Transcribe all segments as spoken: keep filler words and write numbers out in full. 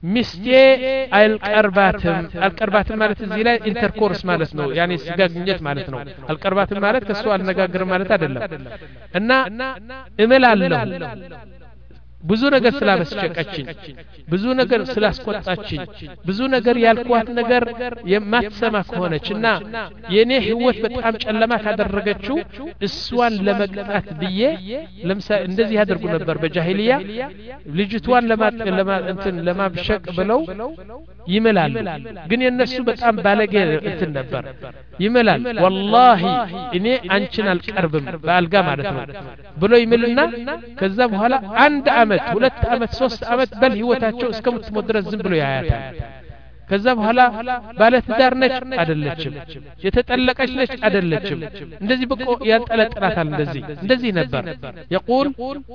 ሚስቴ አልቀርባትም አልቀርባትም ማለት እዚህ ላይ ኢንተርኮርስ ማለት ነው ያኒ ስጋግኘት ማለት ነው አልቀርባትም ማለት ከሱ አልነጋገርም ማለት አይደለም እና እመላለሁ ብዙ ነገር ስላበስጨቀችኝ ብዙ ነገር ስላስቆጣችኝ ብዙ ነገር ያልኳት ነገር የማትሰማ ከሆነችና የኔ ህይወት በጣም ጨለማ ካደረገችው እሷን ለመቅጣት ብዬ ለምሳሌ እንደዚህ ያደርጉ ነበር በጃሂልያ ልጅቷን ለማ እንትን ለማብሸቅ ብለው ይመላሉ ግን የነሱ በጣም ባለጌ እንትን ነበር ይመላል ወላሂ እኔ አንቺን አልቀርብም ባልጋ ማለት ነው ብሎ ይምልና ከዛ በኋላ አንድ አመት ሁለት አመት ሶስት አመት በል ህይወታቸው እስከምትሞት ድረስ ዝም ብሎ ያያታል ከዛ በኋላ ባለ ትዳር ነች አይደለችም የተጠለቀች ነች አይደለችም እንደዚህ በቆ ያንጠለጥላታል እንደዚህ እንደዚህ ነበር يقول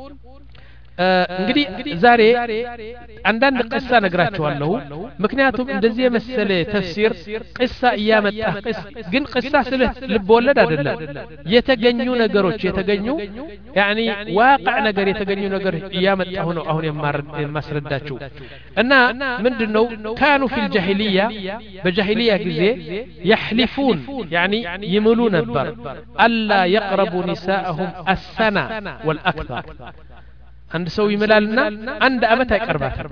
እንግዲህ ዛሬ አንዳንድ ቅሳ ነግራችኋለሁ ምክንያቱም እንደዚህ የመሰለ ተፍሲር ቅሳ ያመጣ ግን ቅሳ ስለ ልቦለድ አይደለም የተገኙ ነገሮች የተገኙ يعني واقع ነገር የተገኙ ነገር ያመጣሁ ነው አሁን የማስረዳችሁ እና ምንድነው كانوا في الجاهليه በጃሂልያ ጊዜ يحلفون يعني ይምሉ ነበር الا يقربوا نساءهم السنه والاكثر አንድ ሰው ይመላልና አንድ አመት አይቀርባትም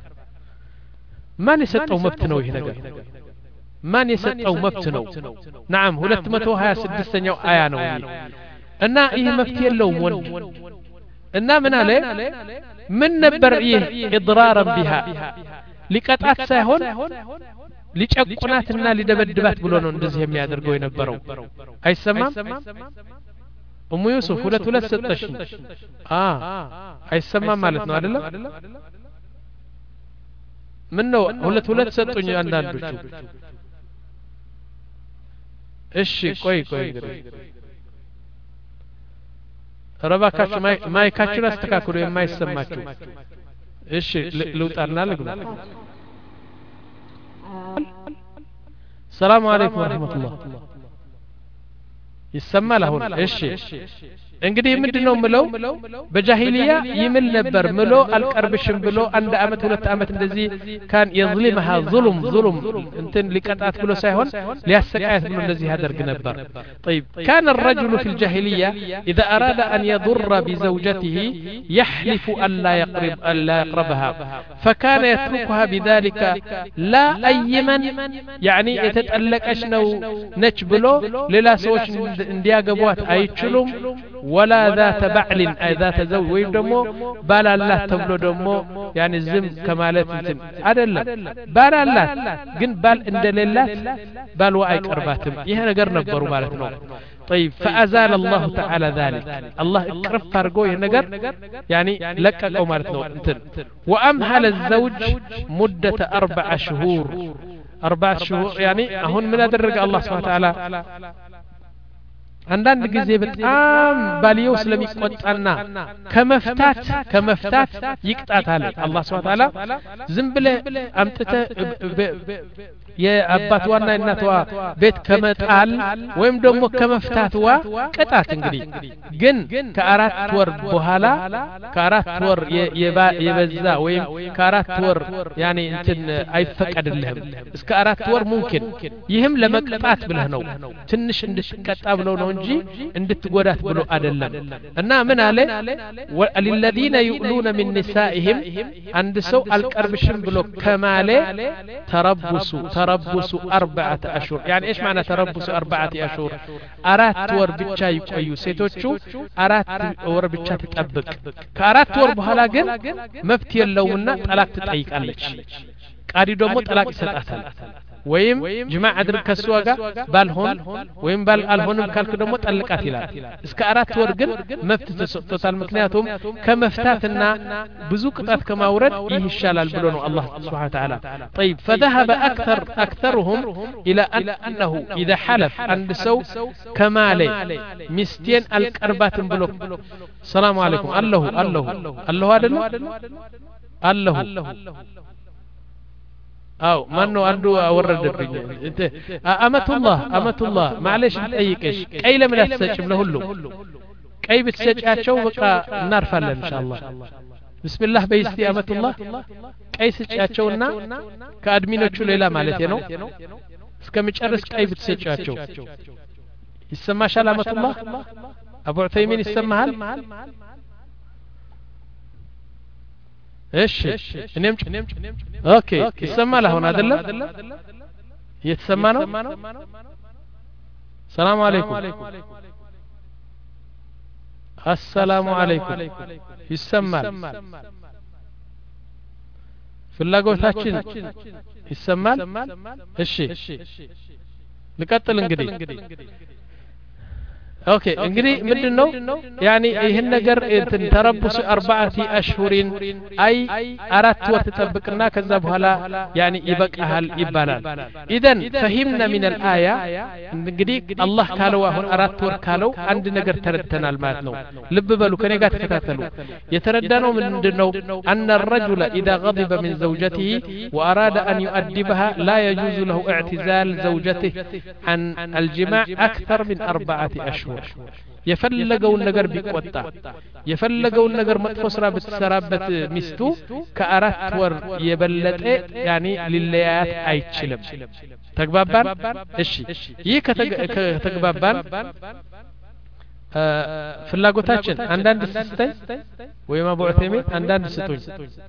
ማን የሰጠው መብት ነው ይሄ ነገር ማን የሰጠው መብት ነው نعم ሁለት መቶ ሀያ ስድስተኛው አያ ነው እና ይሄ መብት የለውም ወንድ እና ምን አለ ምን ነበር ይሄ اضرارا بها ሊቀጣት ሳይሆን ሊጨቁናትና ሊደበድባት ብሎ ነው እንደዚህ የሚያደርገው የነበረው አይሰማም ኡሙ ዩሱፍ ሁለት ሁለት ሰጠሽ አ አይሰማም ማለት ነው አይደለም ምን ነው ሁለት ሁለት ሰጡኝ አንዳንዶቹ እሺ ቆይ ቆይ እንግዲህ ረባካችሁ ማይካችሁን አስተካክሉ የማይሰማችሁ እሺ ልውጣና ልግባ ሰላም አለይኩም ወራህመቱላህ ይሰማል አሁን እሺ እንግዲህ ምንድነው ምለው በጃሂልያ ይምል ነበር ምሎ አልቀርብሽም ብሎ አንድ አመት ሁለት አመት እንደዚህ ካን يظلمها ظلم ظلم እንትን ሊቀጣት ብሎ ሳይሆን ሊያሰቃያት ብሎ እንደዚህ ያደርግ ነበር طيب كان الرجل في الجاهليه اذا اراد ان يضر بزوجته يحلف الا يقرب الا يقربها فكان يتركها بذلك لا ايمن يعني يتطلقش ነው ነች ብሎ ሌላ ሰዎች እንዲያገቧት አይችሉም ولا ذات بعل اي ذات زوج ويم دمو بال الله تبلو دمو يعني زم كمالات انتم አይደለም ባል አላት ግን ባል እንደሌላት ባልዋ አይቀርባትም ይሄ ነገር ነበሩ ማለት ነው طيب فازال الله تعالى ذلك الله اقرب فرغو ይሄ ነገር يعني ለቀቀው ማለት ነው እንትን وامهل الزوج مده اربع شهور اربع شهور يعني አሁን ምን አደረገ الله سبحانه وتعالى አንዳንድ ጊዜ በጣም ባልየው ስለሚቆጣና ከመፍታት ከመፍታት ይቅጣታል አላህ Subhanahu Wa Ta'ala ዝም ብለ አምጥተ የአባቷና እናቷ ቤት ከመጣል ወይም ደግሞ ከመፍታትዋ ቅጣት እንግዲህ ግን ከአራት ወር በኋላ ከአራት ወር የበዛ ወይም ከአራት ወር يعني እንትን አይፈቀድልህም እስከ አራት ወር ممكن ይህም ለመቅጣት ብለህ ነው ትንሽ እንድትቀጣ ብለው ነው እንጂ እንድትጎዳት ብሎ አይደለም እና ምን አለ ለلذين يؤلون من نسائهم አንድ ሰው አልቀርብሽም ብሎ ከማለ ተረብሱ تربص أربعة أشهر يعني إيش معنى تربص أربعة أشهر أرات ور بتشا يقيو سيتوشو أرات ور بتشا تتأبك كأرات ور بهلاجن مفتي اللونا طلاق تطيق عليك قاري دومو طلاق يسطاتال ወይም ጅማዕ አድርግ ከሷጋ ባልሆን ወይም ባል አልሆንም ካልክ ደግሞ ጠልቃት ይላል እስከ አራት ወር ግን መፍት ተሰጥቷል ምክንያቱም ከመፍታትና ብዙ ቅጣት ከማውረድ ይህ ይሻላል ብሎ ነው አላህ Subhanahu Wa Ta'ala طيب فذهب اكثر اكثرهم الى انه اذا حلف عند سو كماله مستين القرباتن ብሎ ሰላም አለይኩም አላሁ አላሁ አላሁ አይደለም አላሁ አው ማን ነው አንዱ አወረደብኝ እንት አመቱላህ አመቱላህ ማለሽ ልጠይቅሽ ቀይ ለምን አትሰጭም ለሁሉ ቀይ ብትሰጫቸው በቃ እናርፋለን ኢንሻአላህ ቢስሚላህ በይስቲ አመቱላህ ቀይ ስጫቸውና ከአድሚኖቹ ሌላ ማለት ነው እስከሚጨርስ ቀይ ብትሰጫቸው ይሰማሻል አመቱላህ አቡ ዑተይሚን ይሰማሃል እሺ እኔም ኦኬ ይሰማል አሁን አይደለም እየተሰማ ነው ሰላም አለይኩም السلام عليكم ይሰማል ፍላጎታችን ይሰማል እሺ ልቀጥል እንግዲህ ኦኬ እንግዲህ ምንድነው ያኒ ይሄን ነገር እንትን ተረቡስ አርባዓቲ አሽሁሪን አይ አራት ወር ተጠብቅና ከዛ በኋላ ያኒ ይበቃሃል ይባላል ኢደን ፈሂምና ሚን الآية እንግዲህ አላህ ካለው አሁን አራት ወር ካለው አንድ ነገር ተረድተናል ማለት ነው ልብ በሉ ከኔ ጋር ተከታተሉ የተረዳነው ምንድነው ان الرجل اذا غضب من زوجته واراد ان يؤدبها لا يجوز له اعتزال زوجته عن الجماع اكثر من اربعة اشهر የፈለገውን ነገር ቢቆጣ የፈለገውን ነገር መጥፎ ስራ ብትሰራበት ሚስቱ ከአራት ወር የበለጠ ያኒ ሊለያት አይችልም ተግባባን እሺ ይህ ከተግባባን ፍላጎታችን አንዳንድ ስስተይ ወይማ ቦዕተሜ አንዳንድ ስቶኝ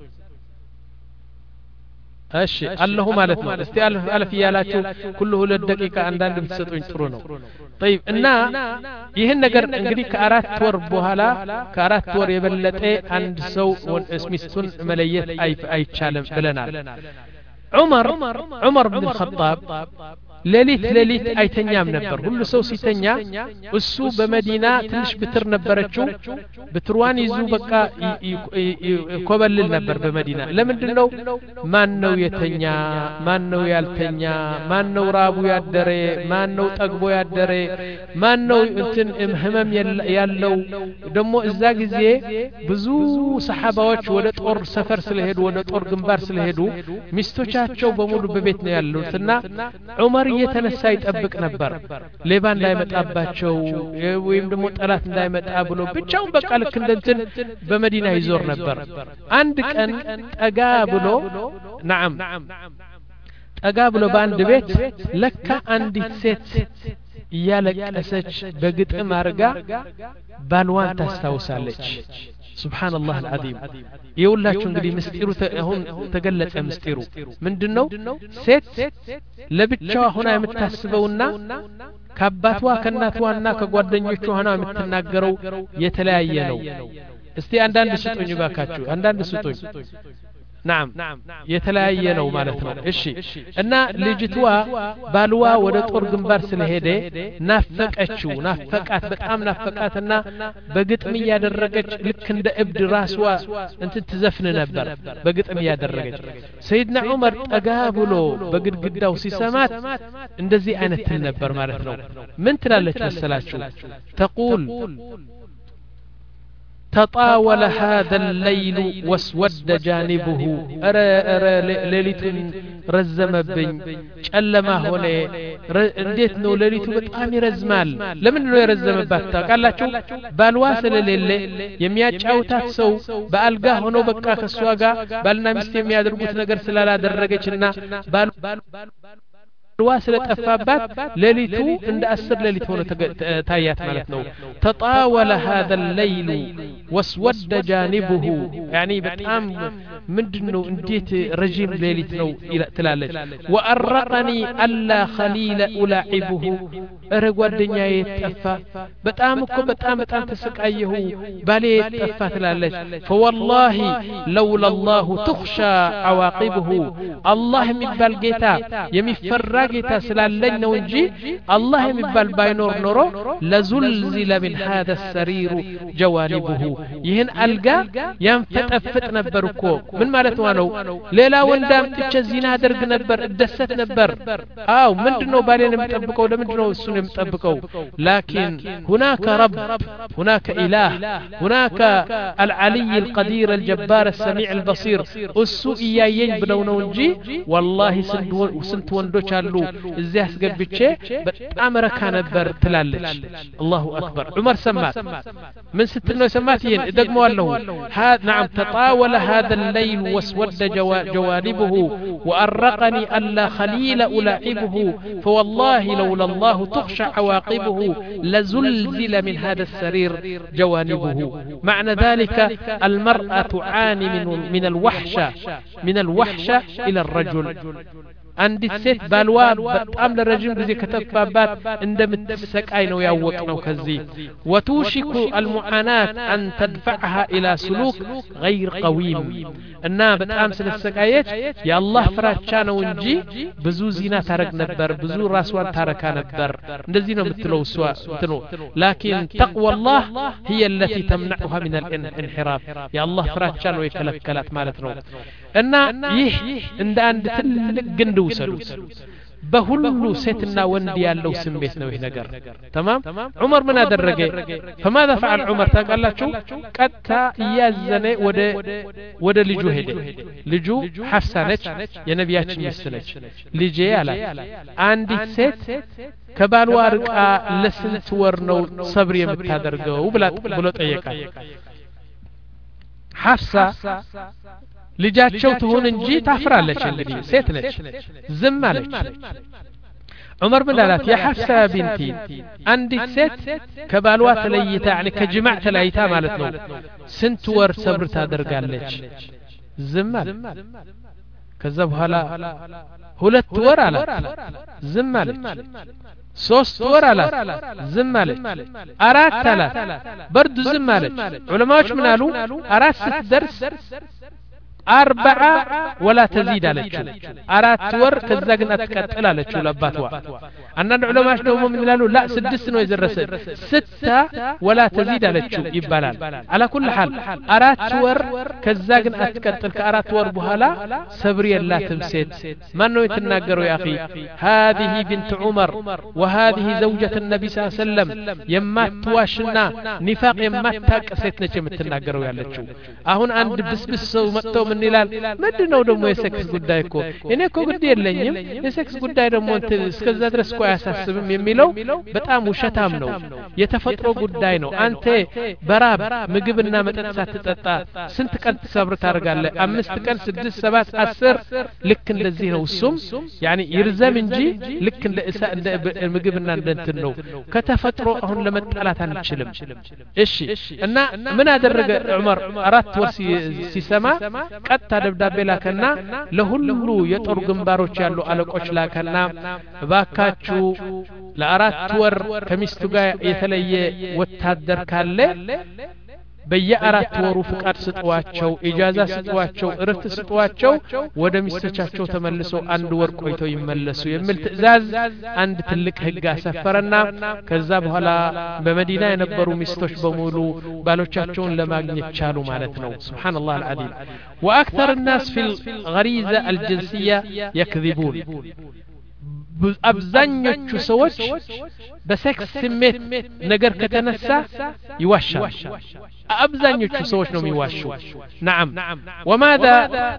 እሺ አለሁ ማለት ነው እስቲ አልፍ አልፍ ያላችሁ ሁሉ ሁለት ደቂቃ አንዳንድ ብትሰጡኝ ጥሩ ነው طيب እና ይሄን ነገር እንግዲህ ከአራት ወር በኋላ ከአራት ወር የበለጠ አንድ ሰው ሚስቱን መለየት አይቻልም ብለናል ዑመር ዑመር ኢብኑ الخطاب ሌሊት ሌሊት አይተኛም ነበር ሁሉ ሰው ሲተኛ እሱ በመዲና ትንሽ ብትር ነበረችው ብትሯን ይዙ በቃ ኮበልል ነበር በመዲና ለምንድነው ማን ነው የተኛ ማን ነው ያልተኛ ማን ነው ራቡ ያደረ ማን ነው ጠግቦ ያደረ ማን ነው እንትን ህመም ያለው ደሞ እዛ ጊዜ ብዙ ሰሃባዎች ወደ ጦር ሰፈር ስለሄዱ ወደ ጦር ግንባር ስለሄዱ ሚስቶቻቸው በሙሉ በቤት ነው ያሉትና ዑመር የተነሳ ይጠብቅ ነበር ሌባ እንዳይመጣባቸው ወይም ደግሞ ጠላት እንዳይመጣ ብሎ ብቻውን በቃ ልክ እንደንትን በመዲና ይዞር ነበር አንድ ቀን ጠጋ ብሎ نعم ጠጋ ብሎ በአንድ ቤት ለካ አንዲት ሴት እያለቀሰች በግጥም አርጋ ባልዋን ታስታውሳለች سبحان الله العظيم يقوللاችሁ እንግዲህ ምስጢሩ አሁን ተገለጸ ምስጢሩ ምንድነው ሴት ለብቻዋ ሆና የምታስበውና ከአባቷ ከእናቷና ከጓደኞቿ ሆና የምትናገረው የተለያየ ነው እስቲ አንዳንድ ስጡኝ ባካችሁ አንዳንድ ስጡኝ نعم የተለያየ ነው ማለት ነው እሺ እና ልጅቷ ባልዋ ወደ ጦር ግንባር ስለሄደ ናፈቀችው ናፈቃት በጣም ናፈቃትና በግጥም ያደረገች ልክ እንደ እብድ ራስዋ እንትን ትዘፍን ነበር በግጥም ያደረገች ሰይድና ዑመር ጠጋ ብሎ በግድግዳው ሲሰማት እንደዚህ አይነት ነበር ማለት ነው ምን ትላለች መሰላችሁ تقول تطاول هذا الليل واسود جانبه ارى ارى ليلت رزمبኝ ጨለማ ሆነ እንዴት ነው ሌሊቱ በጣም ይረዝማል ለምን ነው የረዘመባት ታውቃላችሁ ባልዋ ስለሌለ የሚያጫውታት ሰው በአልጋ ሆኖ በቃ ከሷ ጋር ባልና ሚስት የሚያደርጉት ነገር ስላላደረገችና ባል ዋስለ ጠፋባት ሌሊቱ እንደ አስር ሌሊት ሆነ ታያት ማለት ነው ተጣወለ هذا الليل واسود جانبه يعني በጣም ምንድነው እንዴት ረጅም ሌሊት ነው ትላለች وارقني الا خليل الاعبه እረ ጓደኛዬ ጠፋ በጣም እኮ በጣም በጣም ተሰቃየሁ ባሌ ጠፋ ትላለች فوالله لولا الله تخشى عواقبه الله የሚባል ጌታ የሚፈራ ጌታ ስላለኝ ነው እንጂ አላህ የሚባል ባይኖር ኖሮ ለዙልዚለ من هذا السرير جوانبه ይህን አልጋ ያንፈጠፍጥ ነበር እኮ ምን ማለት ነው ሌላ ወንዳም ጥቼ ዚና አደርግ ነበር እደሰት ነበር አው ምንድነው ባሌን የምጠብቀው ለምንድነው እሱን የምጠብቀው ላኪን هناك رب هناك اله هناك العلي القدير الجبار السميع البصير እሱ እያየኝ ብለው ነው እንጂ والله ስንት ወንዶች አሉ እዚህ አስገብቼ በጣም ረካ ነበር ትላለች الله اكبر عمر سمات من ستنا سمات ይሄን ደግመዋለሁ هذا نعم تطاول هذا الليل واسود جوانبه وأرقني ألا خليل ألاعبه فوالله لولا الله تخشى عواقبه لزلزل من هذا السرير جوانبه معنى ذلك المرأة تعاني من, من الوحشة من الوحشة إلى الرجل አንዲት ሴት ባልዋ በጣም ለረጅም ጊዜ ከተፋባት እንደምትሰቃይ ነው ያወቅነው ከዚህ وتوشك المعاناة أن تدفعها إلى سلوك غير قويم እና በጣም ስለሰቃየች የአላህ ፍራቻ ነው እንጂ ብዙ ዚና ታረግ ነበር ብዙ ራስዋን ታረካ ነበር እንደዚህ ነው የምትለው እሷ እንትኑ لكن تقوى الله هي التي تمنعها من الانحراف يا الله ፍራቻ ነው የከለከላት ማለት ነው እና ይህ እንደ አንድ ትልቅ ግንድ ውሰዱት በሁሉ ሴትና ወንድ ያለው ስሜት ነው ይሄ ነገር تمام ዑመር ምን አደረገ فماذا فعل عمر ታውቃላችሁ ቀጥታ እያዘነ ወደ ወደ ልጁ ሄደ ልጁ ሐፍሳ ነች የነቢያችን ሚስት ነች ልጄ አላት አንዲት ሴት ከባልዋ ርቃ ለስንት ወር ነው ሰብር የምታደርገው ብሎ ጠየቃት ሐፍሳ ልጃቸው ትሆን እንጂ ታፍራለች እንግዲህ ሴት ነች ዝም አለች ዑመር ምን አላት ያ ሐፍሳ ቢንቲ አንዲት ሴት ከባልዋ ተለይታ يعني ከጅማዕ ተለይታ ማለት ነው ስንት ወር ሰብር ታደርጋለች ዝም አለ ከዛ በኋላ ሁለት ወር አላት ዝም አለች ሶስት ወር አላት ዝም አለች አራት አላት በርዱ ዝም አለች ዑለማዎች ምን አሉ አራት ስትደርስ أربعة ولا تزيد على الشيء أرات ور كذاقنا تكتل على الشيء لباتوا أن العلماء شنو من قالوا لا سدس نو يزرسل ستة ولا تزيد على الشيء يبالال على كل حال أرات ور كذاقنا تكتل كأرات ور بهلا صبري لا تمسد ما نو يتناقروا يا أخي هذه بنت عمر وهذه زوجة النبي صلى الله عليه وسلم يما تواشنا نفاق يما تاكسيتنا كم تناقروا يا لتشو أهون عند بس بس ومتو من ይላል ምንድነው ደግሞ የሴክስ ጉዳይ እኮ እኔ እኮ ግድ የለኝም የሴክስ ጉዳይ ደግሞ እስከዛ ድረስ እኮ አያሳስብም የሚለው በጣም ውሸታም ነው የተፈጥሮ ጉዳይ ነው አንተ በራብ ምግብና መጠጥ ሳትጠጣ ስንት ቀን ሰብር ታደርጋለህ አምስት ቀን ስድስት ሰባት አስር ልክ እንደዚህ ነው እሱም يعني ይርዘም እንጂ ልክ እንደ እንደ ምግብና እንደንትን ነው ከተፈጥሮ አሁን ለመጣላት አንችልም እሺ እና ምን አደረገ ዑመር አራት ወር ሲሰማ ቀጥታ ደብዳቤ ላከና ለሁሉ የጦር ግንባሮች ያሉ አለቆች ላከና ባካችሁ ለአራት ወር ከሚስቱ ጋር የተለየ ወታደር ካለ በየአራት ወሩ ፍቃድ ስጧቸው ኢጃዛ ስጧቸው እረፍት ስጧቸው ወደ ሚስቶቻቸው ተመልሰው አንድ ወር ቆይተው ይመለሱ የሚል ትዕዛዝ አንድ ትልቅ ህግ አሰፈረና ከዛ በኋላ በመዲና የነበሩ ሚስቶች በሙሉ ባሎቻቸውን ለማግኘት ቻሉ ማለት ነው ሱብሃንአላህ አልዓዚም واكثر الناس في الغريزه الجنسيه يكذبون አብዛኞቹ ሰዎች በሴክስ ስሜት ነገር ከተነሳ ይዋሻሉ አብዛኞቹ ሰዎች ነው የሚዋሹ نعم وماذا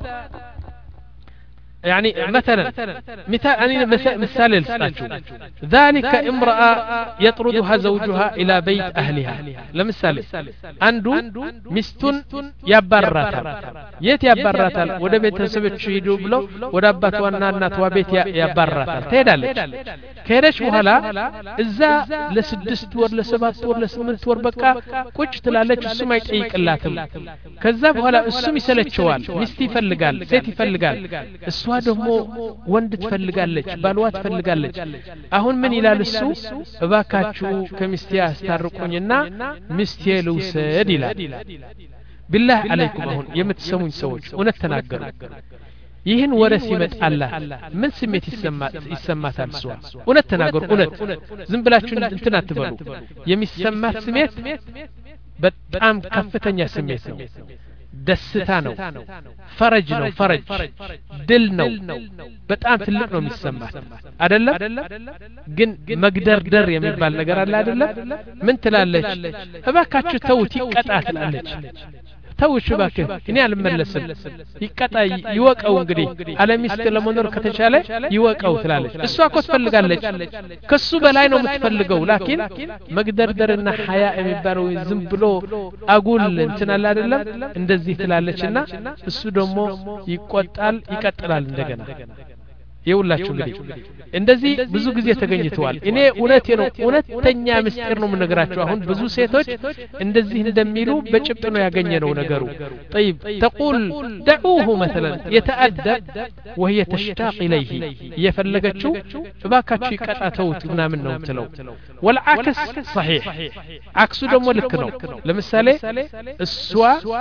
يعني مثلا مثال أنا مثال لساتشو ذلك امرأة يطردها زوجها إلى بيت أهلها لمثال عنده مستون يبررتها يت يبررتها وده بيت سبت شهيدو بلو وده بات وانا توابيت يبررتها تيدالك كيرش وهلا إذا لسدست ور لسبات ور لسمنت ور بكا كوش تلالك السمايت ايك اللاتم كذاب وهلا السمي سلتشوال مستي فلقال سيتي فلقال እሷ ደግሞ ወንድ ትፈልጋለች ባልዋ ትፈልጋለች አሁን ምን ይላል እሱ እባካችሁ ከሚስቴ አስታርቁኝና ሚስቴ ልውሰድ ይላል بالله عليكم አሁን የምትሰሙኝ ሰዎች እውነት ተናገሩ ይህን ወሬ ሲመጣላ ምን ስሜት ይሰማታል እሷ እውነት ተናገሩ እውነት ዝም ብላችሁ እንትን አትበሉ የሚሰማት ስሜት በጣም ከፍተኛ ስሜት ነው ደስታ ነው ፈረጅ ነው ፈረጅ ድል ነው በጣም ትልቅ ነው የሚሰማት አይደለም ግን መግደርደር የሚባል ነገር አለ አይደለም ምን ትላለች እባካችሁ ተውት ይቀጣ ትላለች ተውሽ እባክህ እኔ አልመለስም ይቀጣ ይወቀው እንግዲህ አለሚስት ለመኖር ከተቻለ ይወቀው ትላለች እሷ እኮ ትፈልጋለች ከሱ በላይ ነው የምትፈልገው ላኪን መግደርደርና ሐያ የሚባለው ዝም ብሎ አጉል እንትን አለ አይደለም እንደዚህ ትላለችና እሱ ደግሞ ይቆጣል ይቀጥላል እንደገና ይውላችሁ እንግዲህ እንደዚህ ብዙ ጊዜ ተገኝተዋል እኔ እውነቴ ነው እውነተኛ ምስጢር ነው የምነግራችሁ አሁን ብዙ ሴቶች እንደዚህ እንደሚሉ በጭብጥ ነው ያገኘነው ነገሩ طيب تقول دعوه مثلا يتأدب وهي تشتاق اليه يفلغچو እባካችሁ ይቀጣተውት ምናምን ነው የምትለው والعكس صحيح عكسو ደግሞ ልክ ነው ለምሳሌ እሷ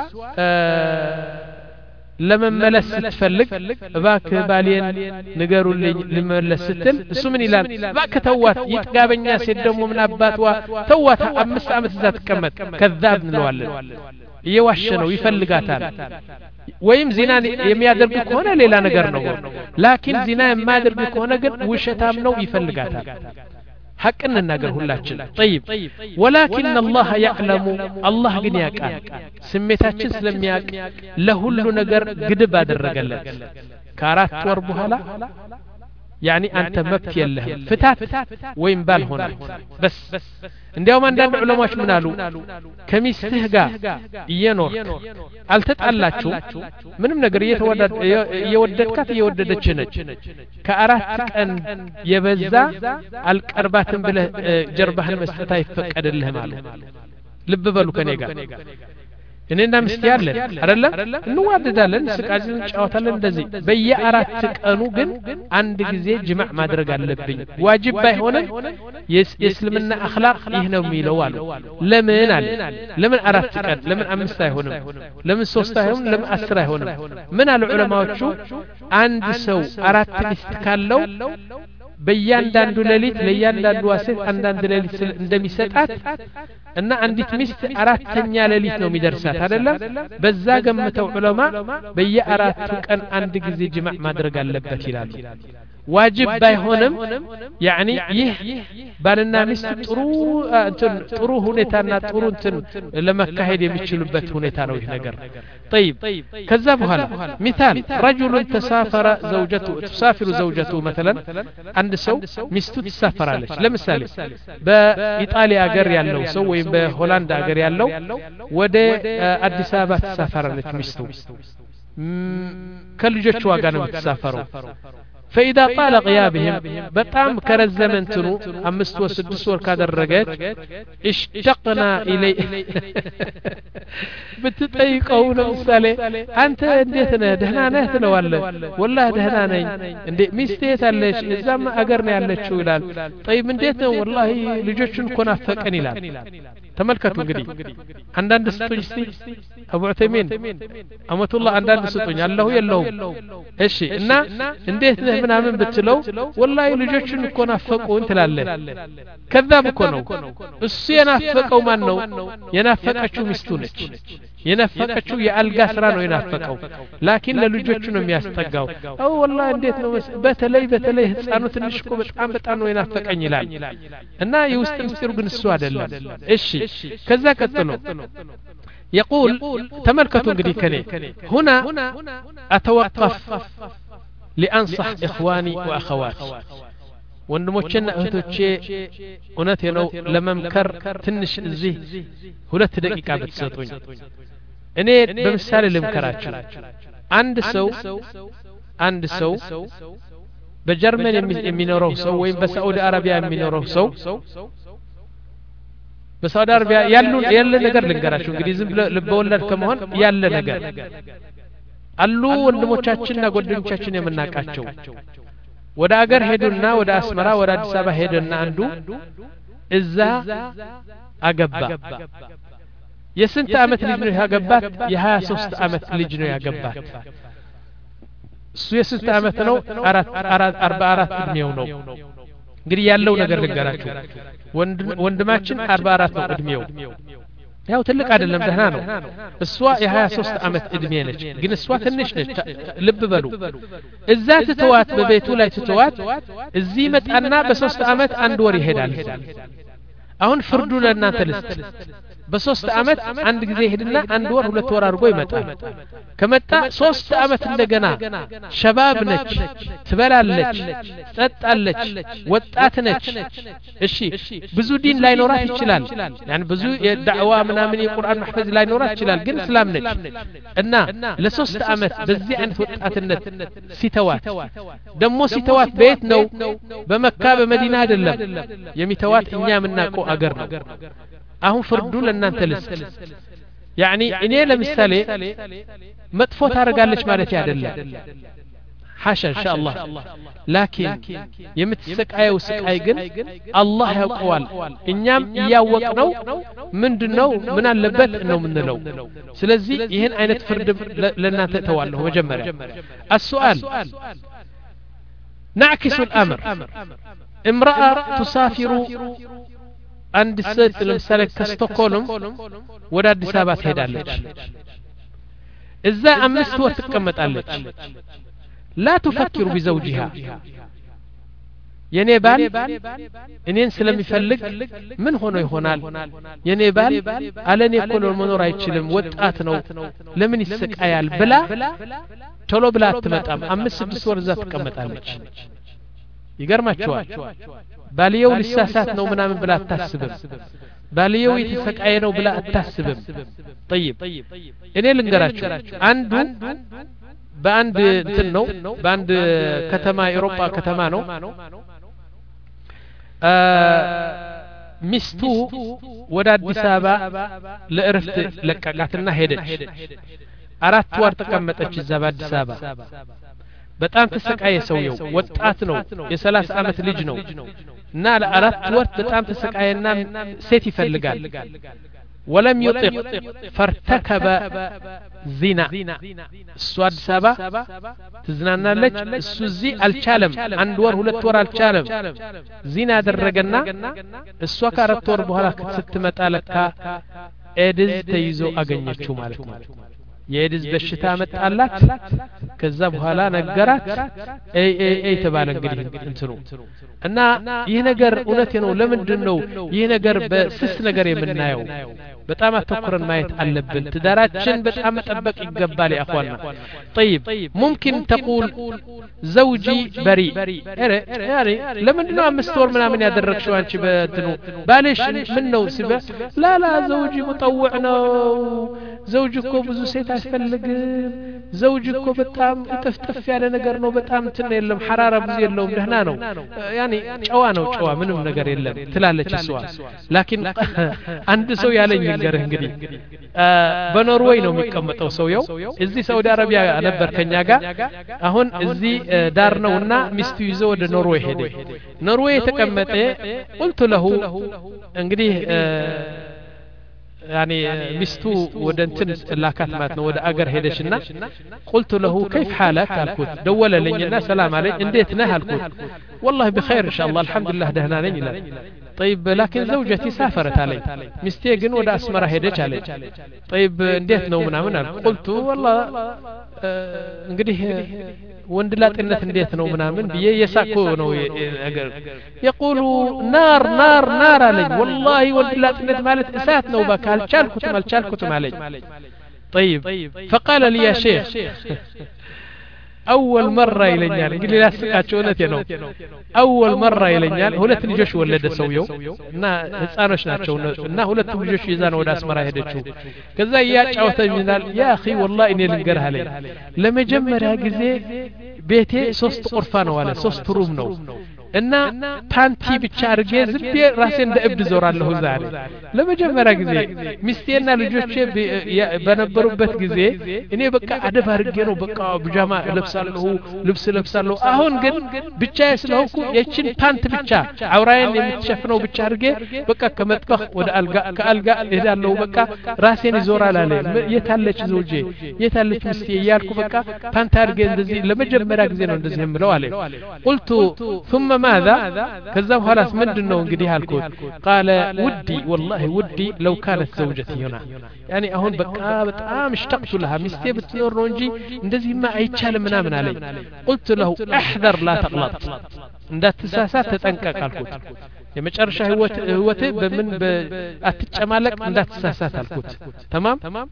ለመመለስ ስትፈልግ እባክህ ባሊን ንገሩልኝ ልመለስ ስትል እሱ ምን ይላል እባክህ ተዋት ይጥጋበኛ ሴት ደግሞ ምን አባቷ ተዋት አምስት አመት እዛ ተቀመጥ ከዛብ እንለዋለን እየዋሸ ነው ይፈልጋታል ወይም ዚና የሚያደርግ ከሆነ ሌላ ነገር ነው ላኪን ዚና የማያደርግ ከሆነ ግን ውሸታም ነው ይፈልጋታል حقنا نناغر ሁላችን طيب ولكن الله يعلم الله ግን ያውቃል ስሜታችን ስለሚያውቅ ለሁሉ ነገር ግድብ አደረገለት ከአራት ወር በኋላ يعني أنت مبت يلهم فتات وين بال هنا بس عندما عندنا علماء منالو كميستهجا ينور التتعلاتشو منم نقر يتودد يودد كات يودد تشنج كأرات أن يبزا الكربات بله جربها المستطاع فقد لهم على لب بالو كنيجا እኔና ምስቲያለን አይደለ እንዋደዳለን ስቃጅን ጫወታለን እንደዚህ በየአራት ቀኑ ግን አንድ ጊዜ ጅማዕ ማድረግ አለብኝ ዋጅብ ባይሆንም የእስልምና አኽላቅ ይህ ነው የሚለው አሉ ለምን አለ ለምን አራት ቀን ለምን አምስት አይሆንም ለምን ሶስት አይሆንም ለምን አስር አይሆንም ምን አሉ ዑለማዎቹ አንድ ሰው አራት ሚስት ካለው በእያንዳንዱ ሌሊት ለእያንዳንዱ ሴት አንዳንድ ሌሊት እንደሚሰጣት እና አንዲት ሚስት አራተኛ ሌሊት ነው የሚደርሳት አይደለም በዛ ገምተው ዑለማ በየአራቱ ቀን አንድ ጊዜ ጅማዕ ማድረግ አለበት ይላሉ ዋጅብ ባይሆንም يعني ይህ ባልና ሚስት ጥሩ እንትን ጥሩ ሁኔታና ጥሩ እንትን ለመካሄድ የሚችሉበት ሁኔታ ነው ይህ ነገር طيب ከዛ በኋላ مثال رجل تسافر زوجته تسافر زوجته مثلا አንድ ሰው ሚስቱ ትሳፈራለች ለምሳሌ በኢጣሊያ ሀገር ያለው ሰው ወይም በሆላንድ ሀገር ያለው ወደ አዲስ አበባ ትሳፈራለች ሚስቱ ከልጆቿ ጋር ነው የምትሳፈረው فإذا طال غيابهم بطعم كرزمنتنو أمست وسدس والكادرقات اشتقنا إليه بتطيقون مسالي أنت انديتنا دهنا نهتنا ولا والله دهنا نين اندي ميستيت الليش إزام أقرني الليش شو لال طيب انديتنا والله لجوشن كنا فكني لال تملكتوا قدي عندنا دستوجسي أبو عثيمين أمة الله عندنا دستوجي الله يلهم إيشي إننا انديتنا ምናምን ብትለው والله ልጆችን እኮ ናፈቁ እንትላለ ከዛብ እኮ ነው እሱ የናፈቀው ማን ነው የናፈቀችው ሚስቱ ነች የናፈቀችው የአልጋ ስራ ነው የናፈቀው ላኪን ለልጆቹ ነው የሚያስጠጋው አው والله እንዴት ነው በተለይ በተለይ ህፃኑ ትንሽ እኮ በጣም በጣም ነው የናፈቀኝ ይላል እና የውስጥ ምስጢሩ ግን እሱ አይደለም እሺ ከዛ ቀጥሎ يقول تملكتوا እንግዲህ ከኔ هنا اتوقف لأنصح إخواني وأخواتي وندموچنا እህቶቼ እውነቴ ነው ለመምከር ትንሽ እዚህ ሁለት ደቂቃ ብትሰጡኝ እኔ በምሳሌ ልምከራችሁ አንድ ሰው አንድ ሰው በጀርመን የሚኖረው ሰው ወይም በሳዑዲ አረቢያ የሚኖረው ሰው በሳዑዲ አረቢያ ያሉ ያለ ነገር ልንገራችሁ እንግዲህ ዝም ልበወለድ ከመሆን ያለ ነገር አሉ ወንድሞቻችንና ጓደኞቻችን የምናቃቸው ወደ አገር ሄዱና ወደ አስመራ ወደ አዲስ አበባ ሄደና አንዱ እዛ አገባ የስንት አመት ልጅ ነው ያገባት የ23 አመት ልጅ ነው ያገባት እሱ የስንት አመት ነው አራት አርባ አራት እድሜው ነው እንግዲህ ያለው ነገር ልንገራችሁ ወንድማችን አርባ አራት ነው እድሜው ያው ትልቅ አይደለም ደህና ነው እሷ የ23 አመት እድሜ ነች ግን እሷ ትንሽ ነች ልብ በሉ እዛ ትተዋት በቤቱ ላይ ትተዋት እዚህ መጣና በ3 አመት አንድ ወር ይሄዳል አሁን ፍርዱ ለእናንተ ልስጥ በሶስት አመት አንድ ጊዜ ሄድና አንድ ወር ሁለት ወር አድርጎ ይመጣል ከመጣ ሶስት አመት እንደገና ሸባብ ነች ትበላለች ትጠጣለች ወጣት ነች እሺ ብዙ ዲን ላይ ኖራት ይችላል ያን ብዙ የዳዕዋ ምናምን የቁርአን መህፈዝ ላይ ኖራት ይችላል ግን እስላም ነች እና ለሶስት አመት በዚህ አይነት ወጣትነት ሲተዋት ደሞ ሲተዋት ቤት ነው በመካ በመዲና አይደለም የሚተዋት እኛ የምናውቀው አገር ነው አሁን ፍርዱ ለእናንተ ልስጥ يعني እኔ ለምሳሌ መጥፎ ታረጋለች ማለት አይደለም حاشا ان شاء الله لكن የምትሰቃየው ስቃይ ግን አላህ ያውቀዋል እኛም ያወቅነው ምንድነው ምን አለበት ነው ምንለው ስለዚህ ይሄን አይነት ፍርድ ለእናንተ ተዋለሁ መጀመሪያ السؤال نعكس الامر امراه تسافر አንድ ሴት ለምሳሌ ከስቶኮልም ወደ አዲስ አበባ ትሄዳለች እዛ አምስት ወር ትቀመጣለች لا تفكر بزوجها የኔ ባል እኔን ስለሚፈልግ ምን ሆኖ ይሆናል የኔ ባል አለኔ ኮሎ መኖር አይችልም ወጣት ነው ለምን ይስቃያል ብላ ቶሎ ብላ አትመጣም አምስት ስድስት ወር እዛ ትቀመጣለች ይገርማችኋል ባልየው ሊሳሳት ነው ምናምን ብላ አታስብም ባልየው የተሰቃየ ነው ብላ አታስብም طيب እኔ ልንገራችሁ አንዱ በአንድ እንትን ነው በአንድ ከተማ አውሮፓ ከተማ ነው ሚስቱ ወደ አዲስ አበባ ለእረፍት ለቀቃትና ሄደች አራት ወር ተቀመጠች እዛ በአዲስ አበባ በጣም ተሰቃየ ሰውየው ወጣት ነው የ30 አመት ልጅ ነው እና ለአራት ወር በጣም ተሰቃየና ሴት ይፈልጋል ولم يطق فارتكب زنا እሱ አዲስ አበባ ትዝናናለች እሱ እዚህ አልቻለም አንድ ወር ሁለት ወር አልቻለም ዚና አደረገና እሷ ከአራት ወር በኋላ ስትመጣ ለካ ኤድዝ ተይዞ አገኘችው ማለት ነው የኤድዝ በሽታ መጣላት ከዛ በኋላ ነገራት አይ አይ አይ ተባለ እንግዲህ እንትኑ እና ይህ ነገር እውነቴ ነው ለምንድነው ይህ ነገር በስስ ነገር የምናየው በጣም አተኩረን ማየት አለብን ትዳራችን በጣም መጠበቅ ይገባል يا اخوانا طيب ممكن تقول زوجي بريء يعني ለምንድነው አምስት ወር ምናምን ያደረግሽው አንቺ በእንትኑ ባልሽ ምን ነው ሲበ لا لا زوجي مطوع ነው زوجي እኮ ብዙ ሴት አስፈልግም زوجي እኮ በጣም ተፍተፍ ያለ ነገር ነው በጣም እንትን የለም حراره ብዙ የለውም ደህና ነው يعني ጨዋ ነው ጨዋ ምንም ነገር የለም ትላለች እሷ ላኪን አንድ ሰው ያለኝ ንገርህ እንግዲህ በኖርዌይ ነው የሚቀመጠው ሰውየው እዚህ ሳውዲ አረቢያ ነበር ከኛ ጋር አሁን እዚህ ዳር ነውና ሚስቱ ይዞ ወደ ኖርዌይ ሄደ ኖርዌይ ተቀመጠ قلت له እንግዲህ يعني مستو ودنتن لاكات ماتنا ود اجر هدشنا قلت له كيف حالك الكوت دول لنا سلام عليك انديت نه الكوت والله بخير ان شاء الله الحمد لله دهنانين لا طيب لكن زوجتي سافرت علي مستي جن ود اسمره هدش علي طيب انديت نو ምናምን قلت والله እንግዲህ ወንድላጥነት እንዴት ነው ምናምን ብዬ የሳኮ ነው ነገር يقول نار نار نار علي والله ወንድላጥነት ማለት እሳት ነው በካል ቻልኩት ማልቻልኩት ማለት طيب فقال لي يا شيخ اول مره ይለኛል እንግዲህ ላስቃቸው እነቴ ነው اول مره ይለኛል ሁለት ልጆች ወለደ ሰውየው እና ህፃኖች ናቸው እና ሁለት ልጆች ይዛ ነው ወደ አስመራ ሄደችው ከዛ ያጫውተኝ ይላል يا اخي والله እኔ ልንገርህ አለኝ ለመጀመሪያ ጊዜ ቤቴ ሶስት ቁርፋ ነው አለ ሶስት ሩም ነው እና ፓንቲ ብቻ አርጌ ዝቤ ራሴ እንደ እብድ ዞራለሁ ዛሬ ለመጀመሪያ ጊዜ ሚስቴና ልጆቼ በነበሩበት ጊዜ እኔ በቃ አደብ አርጌ ነው በቃ ቢጃማ ለብሳለሁ ልብስ ለብሳለሁ አሁን ግን ብቻ ስለሆንኩ የችን ፓንት ብቻ አውራዬን የምትሸፍነው ብቻ አርጌ በቃ ከመጥበኽ ወደ አልጋ ከአልጋ እሄዳለሁ በቃ ራሴን ይዞራል አለ የታለች ዘውጄ የታለች ሚስቴ ያልኩ በቃ ፓንት አርጌ እንደዚህ ለመጀመሪያ ጊዜ ነው እንደዚህ የምለው አለ قلت ثم ماذا كذا خلاص ምንድነው እንግዲህ አልኩት قال ودي والله ودي لو كانت زوجتي هنا يعني አሁን በቃ በጣም اشتقت لها ሚስቴ ብትኖር ነው እንጂ እንደዚህማ አይቻልም ምናምን አለኝ قلت له احذر لا تغلط እንዳትሳሳት ተጠንቀቅ አልኩት የመጨረሻ ህይወት ህይወት በምን አትጨማለቅ እንዳትሳሳት አልኩት تمام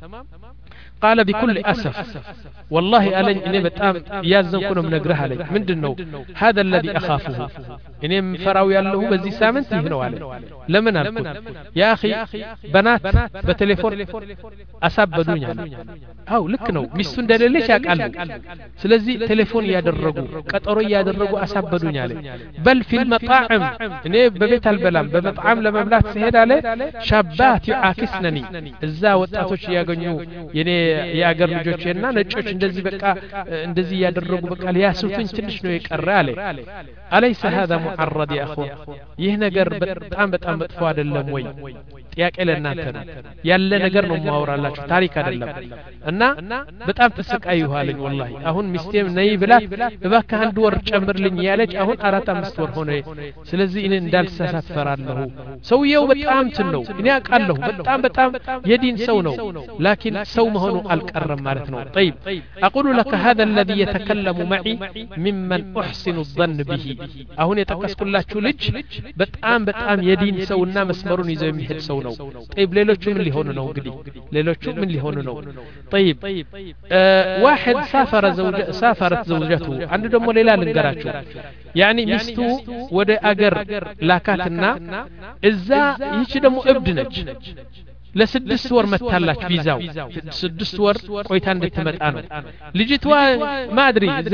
قال بكل أسف والله ألن إني بتأم يازنكم من نجرها علي من دنو هذا الذي أخافه إني فراوي الله بزي سامنتي هنا عليه لمن أركض يا أخي بنات بتليفون أساب بدنيا أو لكنو مستون دليلش أقلو سلزي تليفون يادرجو كتوري يادرجو أساب بدنيا عليه بل في المطاعم إني ببيت البلام بمطعم لما بلات سهد عليه شابات يعاكسنني الزاوت أتوش ياجنيو يعني የአገር ልጆችና ነጮች እንደዚህ በቃ እንደዚህ ያደረጉ በቃ ሊያስቱኝ ትንሽ ነው ይቀራል አለይሰ هذا معرض يا اخو ይህ ነገር በጣም በጣም መጥፎ አይደለም ወይ ጥያቄ ለእናንተ ነው ያለ ነገር ነው ማውራላችሁ ታሪክ አይደለም እና በጣም ተሰቃይኋለኝ والله አሁን ሚስቴም ነይ ብላት እባክህ አንድ ወር ጨምርልኝ ያለች አሁን አራት አምስት ወር ሆነ ስለዚህ እኔ እንዳልሳሳት ፈራለሁ ሰውየው በጣም ትን ነው እኔ አውቃለሁ በጣም በጣም የዲን ሰው ነው ላኪን ሰው መሆኑ አልቀረም ማለት ነው طيب اقول لك هذا الذي يتكلم معي ممن احسن الظن به አሁን የተከስኩላችሁ ልጅ በጣም በጣም የዲን ሰውና መስመሩን ይዘው የሚሄድ ሰው ነው طيب ሌሎቹ ምን ሊሆኑ ነው እንግዲህ ሌሎቹ ምን ሊሆኑ ነው طيب واحد سافر زوجة سافرت زوجته عنده ደሞ ሌላ ልንገራችሁ يعني ሚስቱ ወደ አገር ላካትና እዛ ይቺ ደሞ እብድ ነች ለስድስት ወር መታላች ቪዛው ስድስት ወር ቆይታ እንድትመጣ ነው ልጅቷ ማድሪ እዛ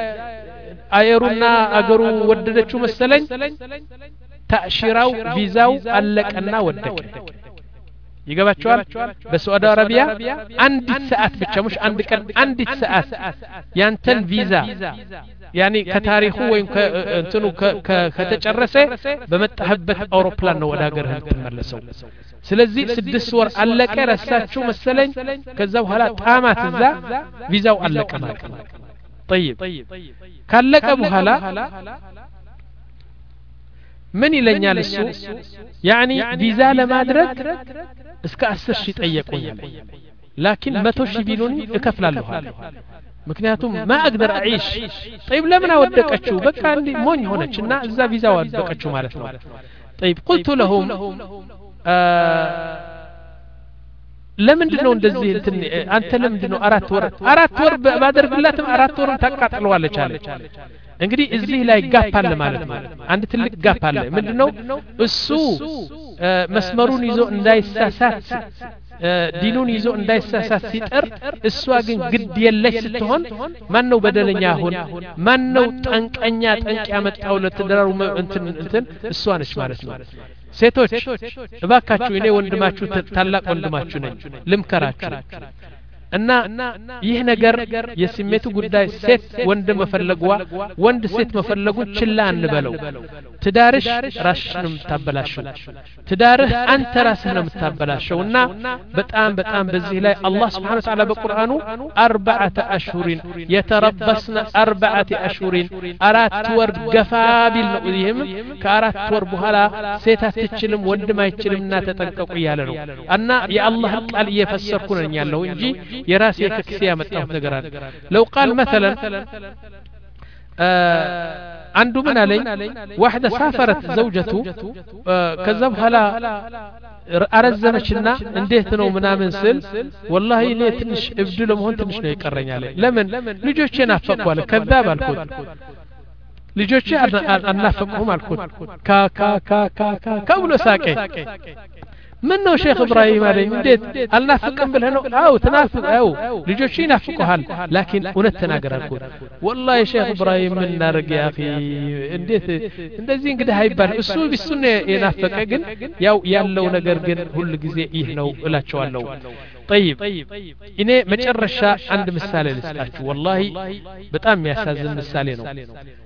አየሩና አገሩ ወደደችው መሰለኝ ታሽራው ቪዛው አለቀና ወደቀ ይገባችኋል በሳዑዲ አረቢያ አንዲት ሰዓት ብቻ ሙሽ አንድ ቀን አንዲት ሰዓት ያንተን ቪዛ ያኒ ከታሪኹ ወይ እንትኑ ከተጨረሰ በመጣህበት አውሮፕላን ነው ወደ ሀገርህ ተመለሰው ስለዚህ ስድስት ወር አለቀ ረሳችሁ መሰለኝ ከዛ በኋላ ጣማት እዛ ቪዛው አለቀ ማለት ነው طيب ካለቀ በኋላ ምን ይለኛል እሱ ያኒ ቪዛ ለማድረግ እስከ አስር ሺህ ጠየቁኛል ላኪን መቶ ሺህ ቢሉን እከፍላለሁ ምክንያቱም ما اقدر اعيش طيب ለምን አወደቀችው በቃ እንዴ ሞኝ ሆነችና እዛ ቪዛው አወደቀችው ማለት ነው طيب قلت لهم ለምንድነው እንደዚህ እንትን አንተ ለምንድነው አራት ወር አራት ወር ባደርግላትም አራት ወር ታቃጥለዋለች አለች እንግዲህ እዚህ ላይ ጋፕ አለ ማለት ነው አንድ ትልቅ ጋፕ አለ ምንድነው እሱ መስመሩን ይዞ እንዳይሳሳት ዲኑን ይዞ እንዳይሳሳት ሲጠር እሷ ግን ግድ የለሽ ስትሆን ማን ነው በደለኛ አሁን ማን ነው ጠንቀኛ ጠንቅ ያመጣው ለተደራሩ እንትን እንትን እሷ ነች ማለት ነው ሴቶች እባካችሁ እኔ ወንድማችሁ ታላቅ ወንድማችሁ ነኝ ልምከራችሁ እና ይህ ነገር የስሜቱ ጉዳይ ሴት ወንድ መፈለግዋ ወንድ ሴት መፈለጉ ችላ አንበለው ትዳርሽ ራስሽ ነው የምታበላሽው ትዳርህ አንተ ራስህ ነው የምታበላሽውና በጣም በጣም በዚህ ላይ አላህ Subhanahu Wa Ta'ala በቁርአኑ አርባዓተ አሽሁሪን የተረበስና አርባዓተ አሽሁሪን አራት ወር ገፋቢል ነው ይሄም ከአራት ወር በኋላ ሴት አትችልም ወንድም አይችልምና ተጠንቀቁ ያለ ነው እና የአላህ ቃል እየፈሰርኩ ነኝ ያለው እንጂ የራሴ ከክሲ ያመጣሁት ነገር አለ لو قال مثلا عنده من علي واحدة سافرت زوجته كذا بحلا أرزمشنا እንዴት ነው ምናምን ስል والله እኔ ትንሽ እብድ ለመሆን ትንሽ ነው ይቀረኛል ለምን ልጆቼ ናፈቁዋል ከذاب አልኩት ልጆቼ አናፈቁም አልኩት ካ ካ ካ ካ ከብሎ ሳቀ من ነው ሼክ ኢብራሂም አለኝ እንዴት አልናፈቀም ብለህ ነው አው ተናፍቀው ልጆች ይናፍቁሃል ላኪን እውነት ተናገራልኩት والله ሼክ ኢብራሂም ምን ናርግ ያ اخي እንዴት እንደዚህ እንግዲህ አይባል እሱ ቢሱነ የናፈቀ ግን ያው ያለው ነገር ግን ሁሉ ጊዜ ይህ ነው እላቸዋለሁ طيب እኔ መጨረሻ አንድ ምሳሌ ልስጣችሁ والله በጣም የሚያሳዝን ምሳሌ ነው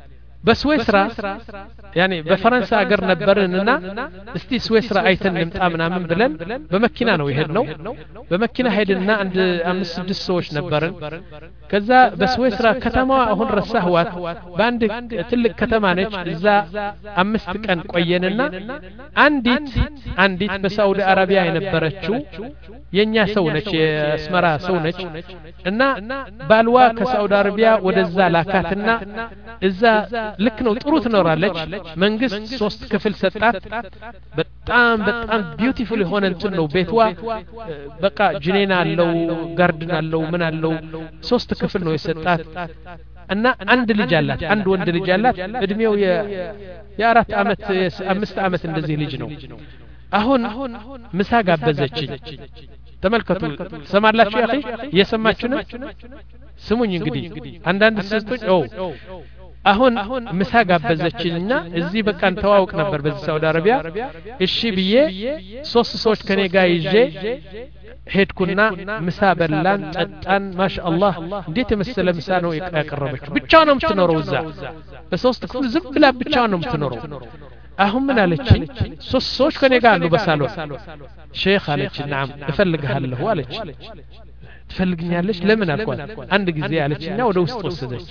በስዊስራ ያኔ በፈረንሳ ሀገር ነበርንና እስቲ ስዊስራ አይተን እንምጣ ምናምን ብለን በመኪና ነው የሄድነው በመኪና ሄድና አንድ አምስት ስድስት ሰዎች ነበርን ከዛ በስዊስራ ከተማዋ አሁን ረሳህዋት በአንድ ትልቅ ከተማ ነች እዛ አምስት ቀን ቆየንና አንዲት አንዲት በሳውዲ አረቢያ የነበረችው የኛ ሰው ነች የአስመራ ሰው ነች እና ባልዋ ከሳውዲ አረቢያ ወደዛ ላካትና እዛ ልክ ነው ጥሩ ትኖራለች መንግስት ሶስት ክፍል ሰጣት በጣም በጣም ቢዩቲፉል የሆነ እንትን ነው ቤቷ በቃ ጅኔና አለው ጋርደን አለው ምን አለው ሶስት ክፍል ነው የሰጣት እና አንድ ልጅ አላት አንድ ወንድ ልጅ አላት እድሜው የአራት አመት አምስት አመት እንደዚህ ልጅ ነው አሁን ምሳ ጋበዘችኝ ተመልከቱ ሰማላችሁ ያኺ እየሰማችሁ ነው ስሙኝ እንግዲህ አንዳንድ ስስቶች ኦ አሁን ምሳ ጋበዘችኝና እዚህ በቃ እንተዋውቅ ነበር በዚህ ሳውዲ አረቢያ እሺ ብዬ ሶስት ሰዎች ከኔ ጋር ይዤ ሄድኩና ምሳ በላን ጠጣን ማሻአላህ እንዴት የመሰለ ምሳ ነው ያቀረበችው ብቻዋን ነው የምትኖረው እዛ በሶስት ክፍል ዝም ብላ ብቻዋን ነው የምትኖረው አሁን ምን አለችኝ ሶስት ሰዎች ከኔ ጋር አሉ በሳሎን ሼክ አለች نعم እፈልግሃለሁ አለች ትፈልግኛለሽ ለምን አልኳት አንድ ጊዜ አለችና ወደ ውስጥ ወሰደች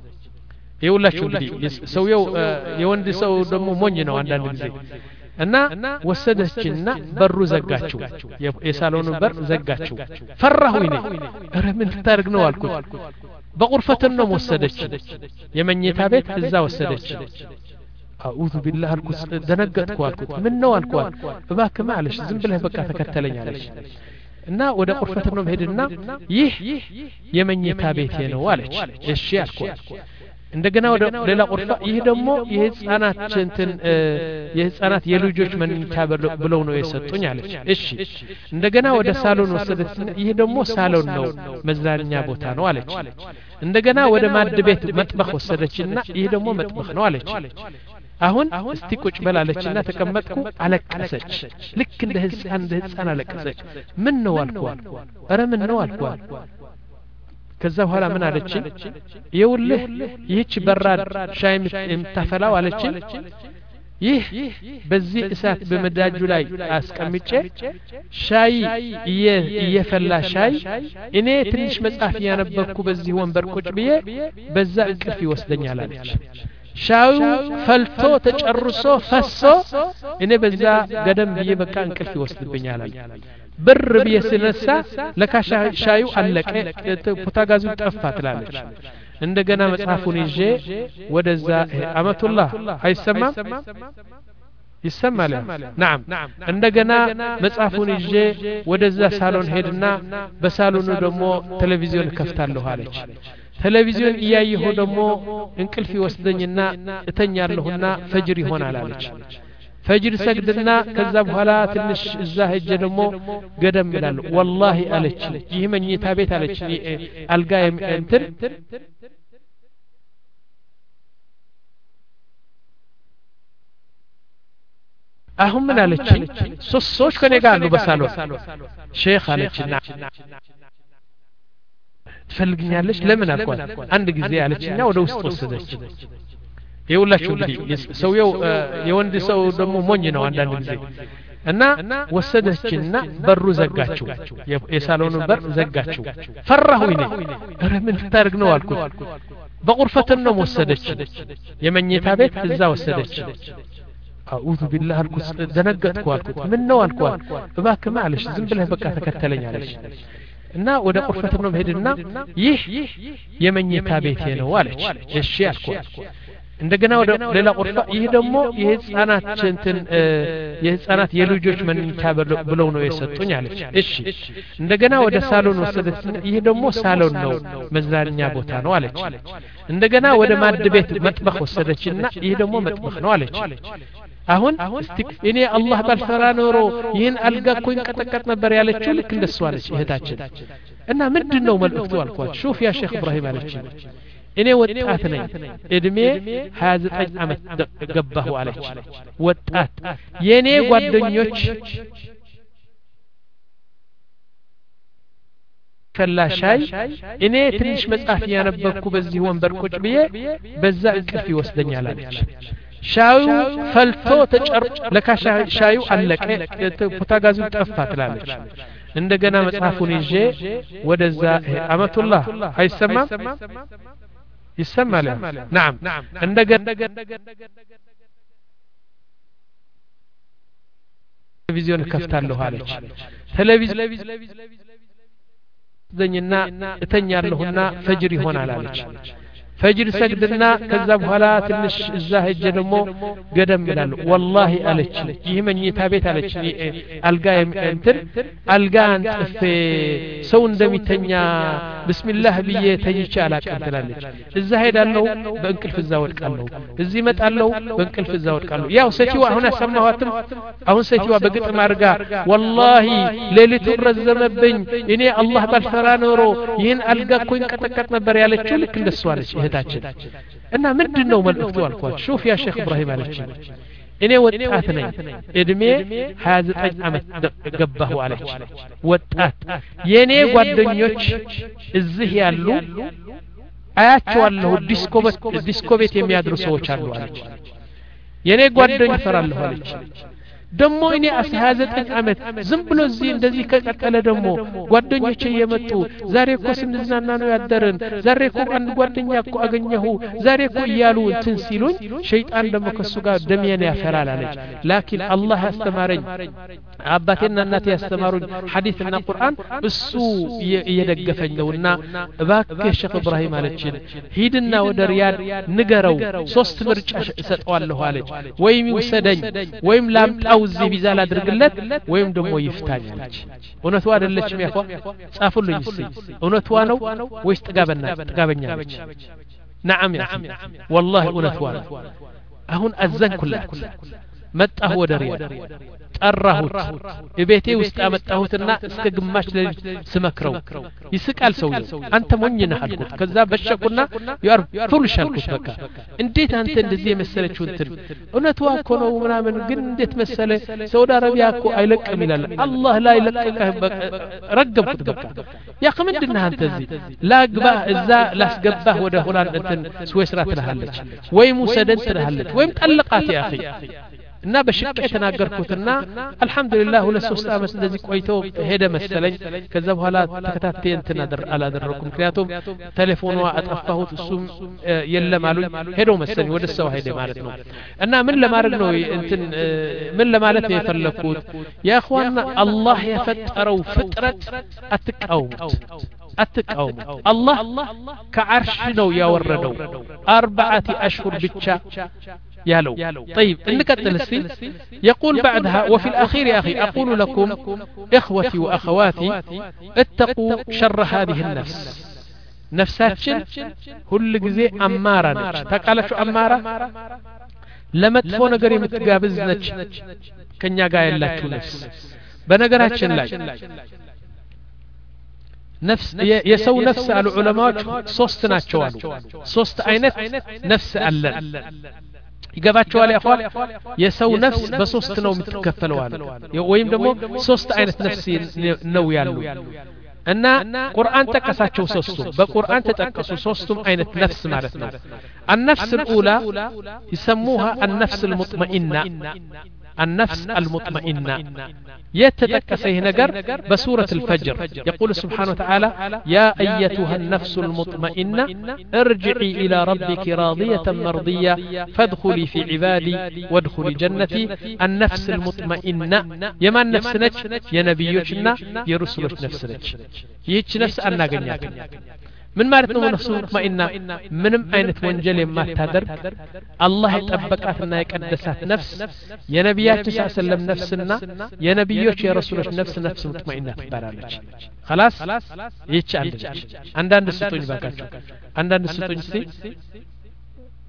ይውላችሁ እንግዲህ ሰውየው የወንድ ሰው ደግሞ ሞኝ ነው አንዳንድ ጊዜ እና ወሰደችና በሩ ዘጋችው የሳሎኑ በር ዘጋችው ፈራሁኝ ነኝ ኧረ ምን ታርግ ነው አልኩት በቁርፈትን ነው ወሰደች የመኝታ ቤት እዛ ወሰደች አኡዙ ቢላህ አልኩት ደነገጥኩ አልኩት ምን ነው አልኳት እባክህ ማለሽ ዝም ብለህ በቃ ተከተለኝ አለች እና ወደ ቁርፈት ነው ሄድና ይህ የመኝታ ቤቴ ነው አለች እሺ አልኳት እንደገና ወደ ሌላ ቁርፋ ይህ ደግሞ የህፃናት እንትን የህፃናት የልጆች መኝታ ብለው ነው የሰጡኝ አለች እሺ እንደገና ወደ ሳሎን ወሰደችና ይህ ደግሞ ሳሎን ነው መዝናኛ ቦታ ነው አለች እንደገና ወደ ማድ ቤት መጥበኽ ወሰደችና ይህ ደግሞ መጥበኽ ነው አለች አሁን እስቲ ቁጭ በላለችና ተቀመጥኩ አለቀሰች ልክ እንደ ህፃን እንደ ህፃን አለቀሰች ምን ነው አልኳት ኧረ ምን ነው አልኳት ከዛ በኋላ ምን አለችኝ ይውልህ ይህች በራድ ሻይ የምታፈላው አለችኝ ይህ በዚህ እሳት በመዳጁ ላይ አስቀምጬ ሻይ እየፈላ ሻይ እኔ ትንሽ መጽሐፍ ያነበብኩ በዚህ ወንበር ቁጭ ብዬ በዛ እንቅልፍ ይወስደኛል አለች ሻዩ ፈልቶ ተጨርሶ ፈሶ እኔ በዛ ገደም ብዬ በቃ እንቅልፍ ይወስድብኛል አለች ብር ብዬ ስነሳ ለካሻ ሻዩ አለቀ ፖታጋዙ ጠፋ ትላለች እንደገና መጽሐፉን ይዤ ወደዛ አመቱላህ አይሰማም ይሰማል نعم እንደገና መጽሐፉን ይዤ ወደዛ ሳሎን ሄድና በሳሎኑ ደግሞ ቴሌቪዥን ከፍታለሁ አለች ቴሌቪዥን እያየሁ ደግሞ እንቅልፍ ይወስደኝና እተኛለሁና ፈጅር ይሆናል አለች ፈጅር ሰግድና ከዛ በኋላ ትንሽ እዛ ሄጄ ደግሞ ገደም ይላል والله አለች ይህ መኝታ ቤት አለች አልጋ እንትን አሁን ምን አለች ሶስት ሰዎች ከኔ ጋር አሉ በሳሎን ሼክ አለችና ትፈልግኛለሽ ለምን አልኳት አንድ ጊዜ አለችና ወደ ውስጥ ወሰደች ይውላችሁ እንግዲህ ሰውየው የወንድ ሰው ደግሞ ሞኝ ነው አንዳንድ ጊዜ እና ወሰደችና በሩ ዘጋችው የሳሎኑ በር ዘጋችው ፈራሁኝ ነኝ ኧረ ምን ታርግ ነው አልኩት በቁርፈት ነው ወሰደች የመኝታ ቤት እዛ ወሰደች አኡዙ ቢላህ አልኩት ደነገጥኩ አልኩት ምን ነው አልኳት እባክህ ማለሽ ዝም ብለህ በቃ ተከተለኝ አለች እና ወደ ቁርፈት ነው ሄድና ይህ የመኝታ ቤቴ ነው አለች እሺ አልኳት እንደገና ወደ ሌላ ቁርፋ ይህ ደግሞ የህፃናት እንትን የህፃናት የልጆች መኝታ ብለው ነው የሰጡኝ አለች እሺ እንደገና ወደ ሳሎን ወሰደችና ይህ ደግሞ ሳሎን ነው መዝናኛ ቦታ ነው አለች እንደገና ወደ ማድ ቤት መጥበኽ ወሰደችና ይህ ደግሞ መጥበኽ ነው አለች አሁን እስቲ እኔ አላህ ባልፈራ ኖሮ ይህን አልጋ እኮ ይንቀጠቀጥ ነበር ያለችው ልክ እንደሱ አለች እህታችን እና ምንድነው መልእክቱ አልኳት ሹፍ ያ ሼክ ኢብራሂም አለች እኔ ወጣት ነኝ እድሜ ሀያ ዘጠኝ አመት ገባሁ አለች ወጣት የኔ ጓደኞች ፈላ ሻይ እኔ ትንሽ መጽሐፍ ያነበብኩ በዚህ ወንበር ቁጭ ብዬ በዛ እንቅልፍ ይወስደኛል አለች ሻዩ ፈልቶ ተጨር ለካ ሻዩ አለቀ ፖታጋዙ ጠፋ ትላለች እንደገና መጽሐፉን ይዤ ወደዛ አመቱላህ አይሰማም ይሰማል نعم እንደገና ቴሌቪዥን ከፍታለሁ አለች ቴሌቪዥን ዘኝና እተኛለሁና ፈጅር ይሆናል አለች ፈጅር ሰግድና ከዛ በኋላ ትንሽ እዛ ሄጄ ደሞ ገደም ይላል والله አለች ይህ መኝታ ቤት አለች አልጋ እንትን አልጋ አንጥፌ ሰው እንደሚተኛ بسم ብዬ ተኝቼ አላቀም ትላለች እዛ ሄዳለሁ በእንቅልፍ እዛ ወድቃለሁ እዚህ መጣለሁ በእንቅልፍ እዛ ወድቃለሁ ያው ሰቲዋ አሁን አሰማኋትም አሁን ሰቲዋ በግጥም አርጋ والله ሌሊቱ ረዘመብኝ እኔ አላህ ባልፈራ ኖሮ ይህን አልጋ እኮ እንቀጠቀጥ ነበር ያለችው ልክ እንደሷ አለች እህታችን እና ምንድነው መልእክቱ አልኳት ሹፍ ያ ሼክ ኢብራሂም አለች እኔ ወጣት ነኝ እድሜ ሃያ ዘጠኝ አመት ገባሁ አለች ወጣት የኔ ጓደኞች እዚህ ያሉ አያቸዋለሁ ዲስኮ ዲስኮ ቤት የሚያድሩ ሰዎች አሉ አለች የኔ ጓደኞች ፈራለሁ አለች ደሞ እኔ ሃያ ዘጠኝ አመት ዝም ብሎ እዚህ እንደዚህ ከቀጠለ ደሞ ጓደኞቼ የመጡ ዛሬ እኮ ስንዝናና ነው ያደረን ዛሬ እኮ አንድ ጓደኛ እኮ አገኘሁ ዛሬ እኮ ይያሉ እንትን ሲሉኝ ሸይጣን ደሞ ከሱ ጋር ደሚያን ያፈራል አለች ላኪን አላህ ያስተማረኝ አባቴና እናቴ ያስተማሩኝ ሐዲስና ቁርአን እሱ እየደገፈኝ ነውና እባክህ ሼክ ኢብራሂም አለችን ሂድና ወደ ሪያድ ንገረው ሶስት ምርጫ እሰጠዋለሁ አለች ወይም ይወሰደኝ ወይም ላምጣው እዚህ ቪዛ ላድርግለት ወይም ደሞ ይፍታኝ አለች እውነቱ አይደለችም ያኳ ጻፉልኝ እስቲ እውነቱ ነው ወይስ ጥጋበና ጥጋበኛ አለች نعم يا اخي والله እውነቱ ነው አሁን አዘንኩላት መጣሁ ወደ ሪያድ ጠራሁት እቤቴ ውስጥ አመጣሁትና እስከ ግማሽ ለሊት ስመክረው ይስቃል ሰውየው አንተ ሞኝ ነህ አልኩት ከዛ በሸኩና ያር ፉልሽ አልኩት በቃ እንዴት አንተ እንደዚህ የመሰለችው እንትን እውነቱ እኮ ነው ምናምን ግን እንዴት መሰለ ሳውዲ አረቢያ እኮ አይለቅም ይላል አላህ ላይ ለቀቀህ ረገምኩት በቃ ያ ምንድነው አንተ እዚህ ላግባ እዛ ላስገባህ ወደ ሆላንድ እንትን ስዊስራ ትልሃለች ወይም ሙሰደን ትልሃለች ወይም ጠልቃት ያ اخي እና በሽቀ ተናገርኩትና አልহামዱሊላህ ሁለት ሶስት አመት እንደዚህ ቆይቶ ሄደ መሰለኝ ከዛ በኋላ ተከታታይ እንትን አላደረኩም ምክንያቱም ቴሌፎኗ አጠፋሁት እሱም የለም አሉኝ ሄዶ መሰለኝ ወደ ሰው ሄደ ማለት ነው እና ምን ለማድረግ ነው እንትን ምን ለማለት ነው የፈለኩት ያ اخوانا አላህ የፈጠረው ፍጥረት አትቃወሙት አትቃወሙ አላህ ከዓርሽ ነው ያወረደው አርባዓቲ አሽሁር ብቻ يالو طيب نكتل السي يقول بعدها وفي الأخير يا أخي أقول لكم إخوتي وأخواتي اتقوا شر هذه النفس نفساتشن كل جزء أمارة نج تقال شو أمارة لما تفون قريب تقابز نج كنيا قايل لك نفس بنقراتشن لاي نفس يسو نفس على العلماء صوست ناتشوالو صوست عينت نفس ألن ይገባቸዋል ያፋል የሰው ነፍስ በሶስት ነው የምትከፈለው አለ ወይም ደግሞ ሶስት አይነት ነፍስ ነው ያለው እና ቁርአን ተቀሳቸው ሶስቱ በቁርአን ተጠቀሱ ሶስቱም አይነት ነፍስ ማለት ነው النفس الاولى يسموها النفس المطمئنه النفس المطمئنة يتذكسه نجر بسورة الفجر يقول سبحانه وتعالى يا أيتها النفس المطمئنة ارجعي إلى ربك راضية مرضية فادخلي في عبادي وادخلي جنتي النفس المطمئنة يما النفس نج يا نبيوشنا يا رسولش نفس نج يهيش نفس أنا قنياك من مارتنا ونفسه مطمئنة منم أينت وانجل ما تدرك الله يتبقاتنا يقدسات نفس يا نبيات صلى الله عليه وسلم نفسنا يا نبيوش يا رسولش نفس نفس مطمئنة تبارالج خلاص يتش عندك عندنا ستوني باكاتشو عندنا ستوني سي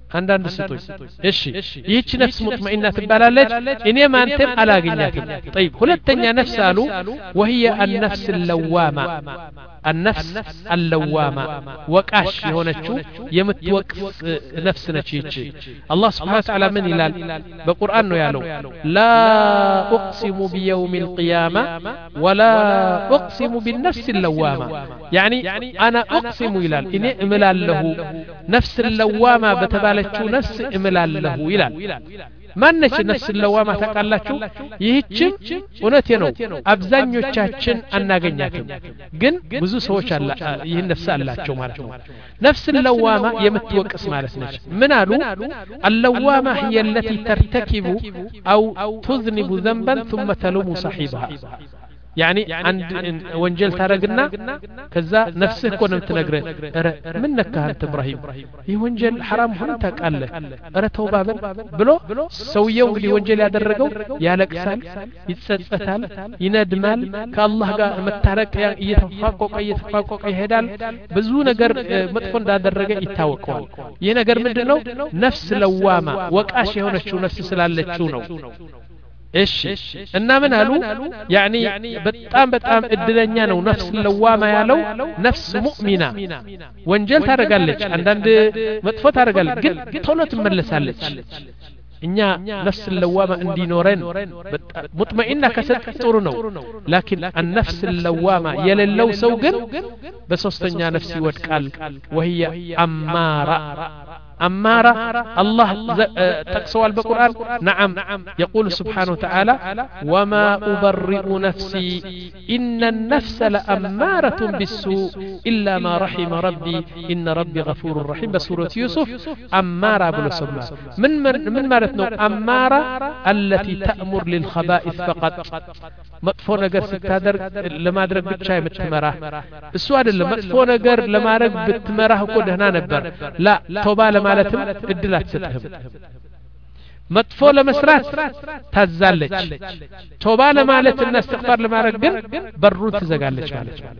አንዳንድ ስቶች እሺ ይህች ነፍስ ሙጥመኢና ትባላለች እኔ ማንተም አላገኛትም طيب ሁለተኛ ነፍስ አሉ وهي النفس اللوامة النفس اللوامة وقاش የሆነችው የምትወቅስ ነፍስ ነች ይህች አላህ Subhanahu Wa Ta'ala ምን ይላል በቁርአን ነው ያለው لا أقسم بيوم القيامة ولا أقسم بالنفس اللوامة يعني أنا أقسم ይላል እኔ እምላለሁ ነፍስ اللوامة በተባለችው ነፍስ እምላለሁ ይላል ማነች ነፍስ اللوامة ታውቃላችሁ ይህችም እውነቴ ነው አብዛኞቻችን አናገኛትም ግን ብዙ ሰዎች አላ ይህን ነፍስ አላቸው ማለት ነው ነፍስ اللوامة የምትወቅስ ማለት ነች ምን አሉ اللوامة هي التي ترتكب أو تذنب ذنبا ثم تلوم صاحبها يعني عند وانجل تارقنا كذا نفسه كنا متنقره منك انت ابراهيم هي وانجل حرام هنا قال له اره توبه بلو سويو እንግዲህ ወንጀል ያደረገው ያለቅሳል ይጸጸታል ይነድማል ከአላህ ጋር መታረቅ እየተፋቆቀ እየተፋቆቀ ይሄዳል ብዙ ነገር መጥፎ እንዳደረገ ይታወቀዋል ይሄ ነገር ምንድነው ነፍስ ለዋማ ወቃሽ የሆነችው ነፍስ ስላለችው ነው እሺ እና ምን አሉ يعني በጣም በጣም እድለኛ ነው ነፍስ ለዋማ ያለው ነፍስ ሙእሚና ወንጀል ታደርጋለች አንዳንድ መጥፎ ታደርጋለች ግን ቶሎ ትመለሳለች እኛ ነፍስ ለዋማ እንዲኖረን ሙጥመኢና ከሰጥ ጥሩ ነው لكن النفس اللوامة የሌለው ሰው ግን በሶስተኛ ነፍስ ይወድቃል وهي أمارة أمارة الله تقسوال بالقرآن نعم يقول سبحانه وتعالى وما أبرئ نفسي إن النفس لأمارة بالسوء إلا ما رحم ربي إن ربي غفور رحيم بسورة يوسف أمارة بالسماء من من مارتنا أمارة التي تأمر للخبائث فقط مطفو نجر ستادر لما درك بتشاي متمرة السؤال اللي مطفو نجر لما درك بتمرة كده هنا نبر لا توبة ማለትም እድል አትሰጥህም መጥፎ ለመስራት ታዛለች ቶባ ለማለት እና استغفار ለማድረግ ግን በሩን ትዘጋለች ማለት ነው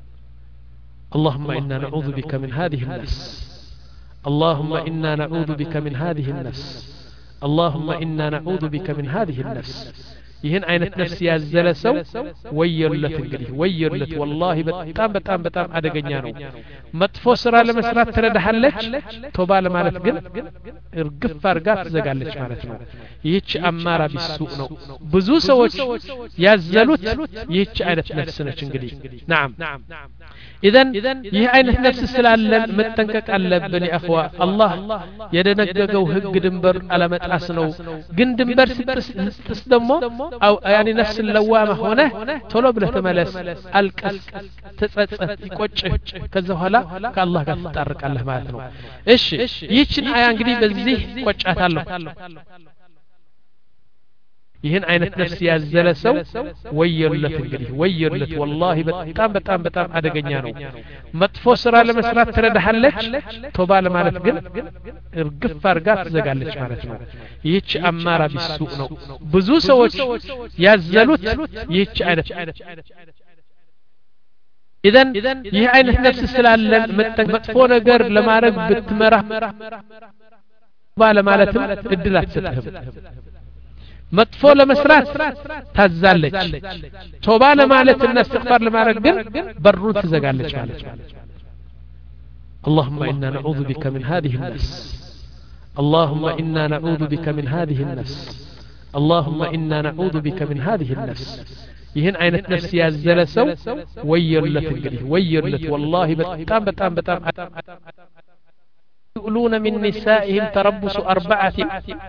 اللهم إنا نعوذ بك من هذه النفس اللهم إنا نعوذ بك من هذه النفس اللهم إنا نعوذ بك من هذه النفس ይህን አይነት ነፍስ ያዘለ ሰው ወየለት እንግዲህ ወየለት والله በጣም በጣም በጣም አደገኛ ነው መጥፎ ስራ ለመስራት ትረዳሃለች ቶባ ለማለት ግን እርግፍ አርጋ ትዘጋለች ማለት ነው ይህች አማራ ቢሱቅ ነው ብዙ ሰዎች ያዘሉት ይህች አይነት ነፍስ ነች እንግዲህ نعم اذن ይህ አይነት ነፍስ ስላለን መጠንቀቅ አለብን يا اخوا الله የደነገገው ህግ ድንበር አለመጣስ ነው ግን ድንበር ስትጥስ ደግሞ أو يعني نفس اللوامة هنا طلب له تملس القس تتصصت يقوچ كذا هلا كالله ጋር ተጣርቅ አለህ ማለት ነው እሺ ይህችን አያ እንግዲህ በዚህ ቆጫታለሁ ይህን አይነት ነፍስ ያዘለ ሰው ወየለት እንግዲህ ወየለት والله በጣም በጣም በጣም አደገኛ ነው መጥፎ ስራ ለመስራት ትረዳሃለች ቶባ ለማለት ግን እርግፍ አርጋ ትዘጋለች ማለት ነው ይህች አማራ ቢሱቅ ነው ብዙ ሰዎች ያዘሉት ይህች አይነት اذن ይህ አይነት ነፍስ ስላለን መጥፎ ነገር ለማድረግ ብትመራ ቶባ ለማለትም እድል አትሰጥህም መጥፎ ለመስራት ታዛለች ቶባ ለማለት እና استغفار ለማድረግ ግን በሩን ትዘጋለች ማለት ነው اللهم إنا نعوذ بك من هذه النفس اللهم إنا نعوذ بك من هذه النفس اللهم إنا نعوذ بك من هذه النفس ይህን አይነት ነፍስ ያዘለ ሰው ወየለት እንግዲህ ወየለት والله በጣም በጣም በጣም يقولون من نسائهم تربص أربعة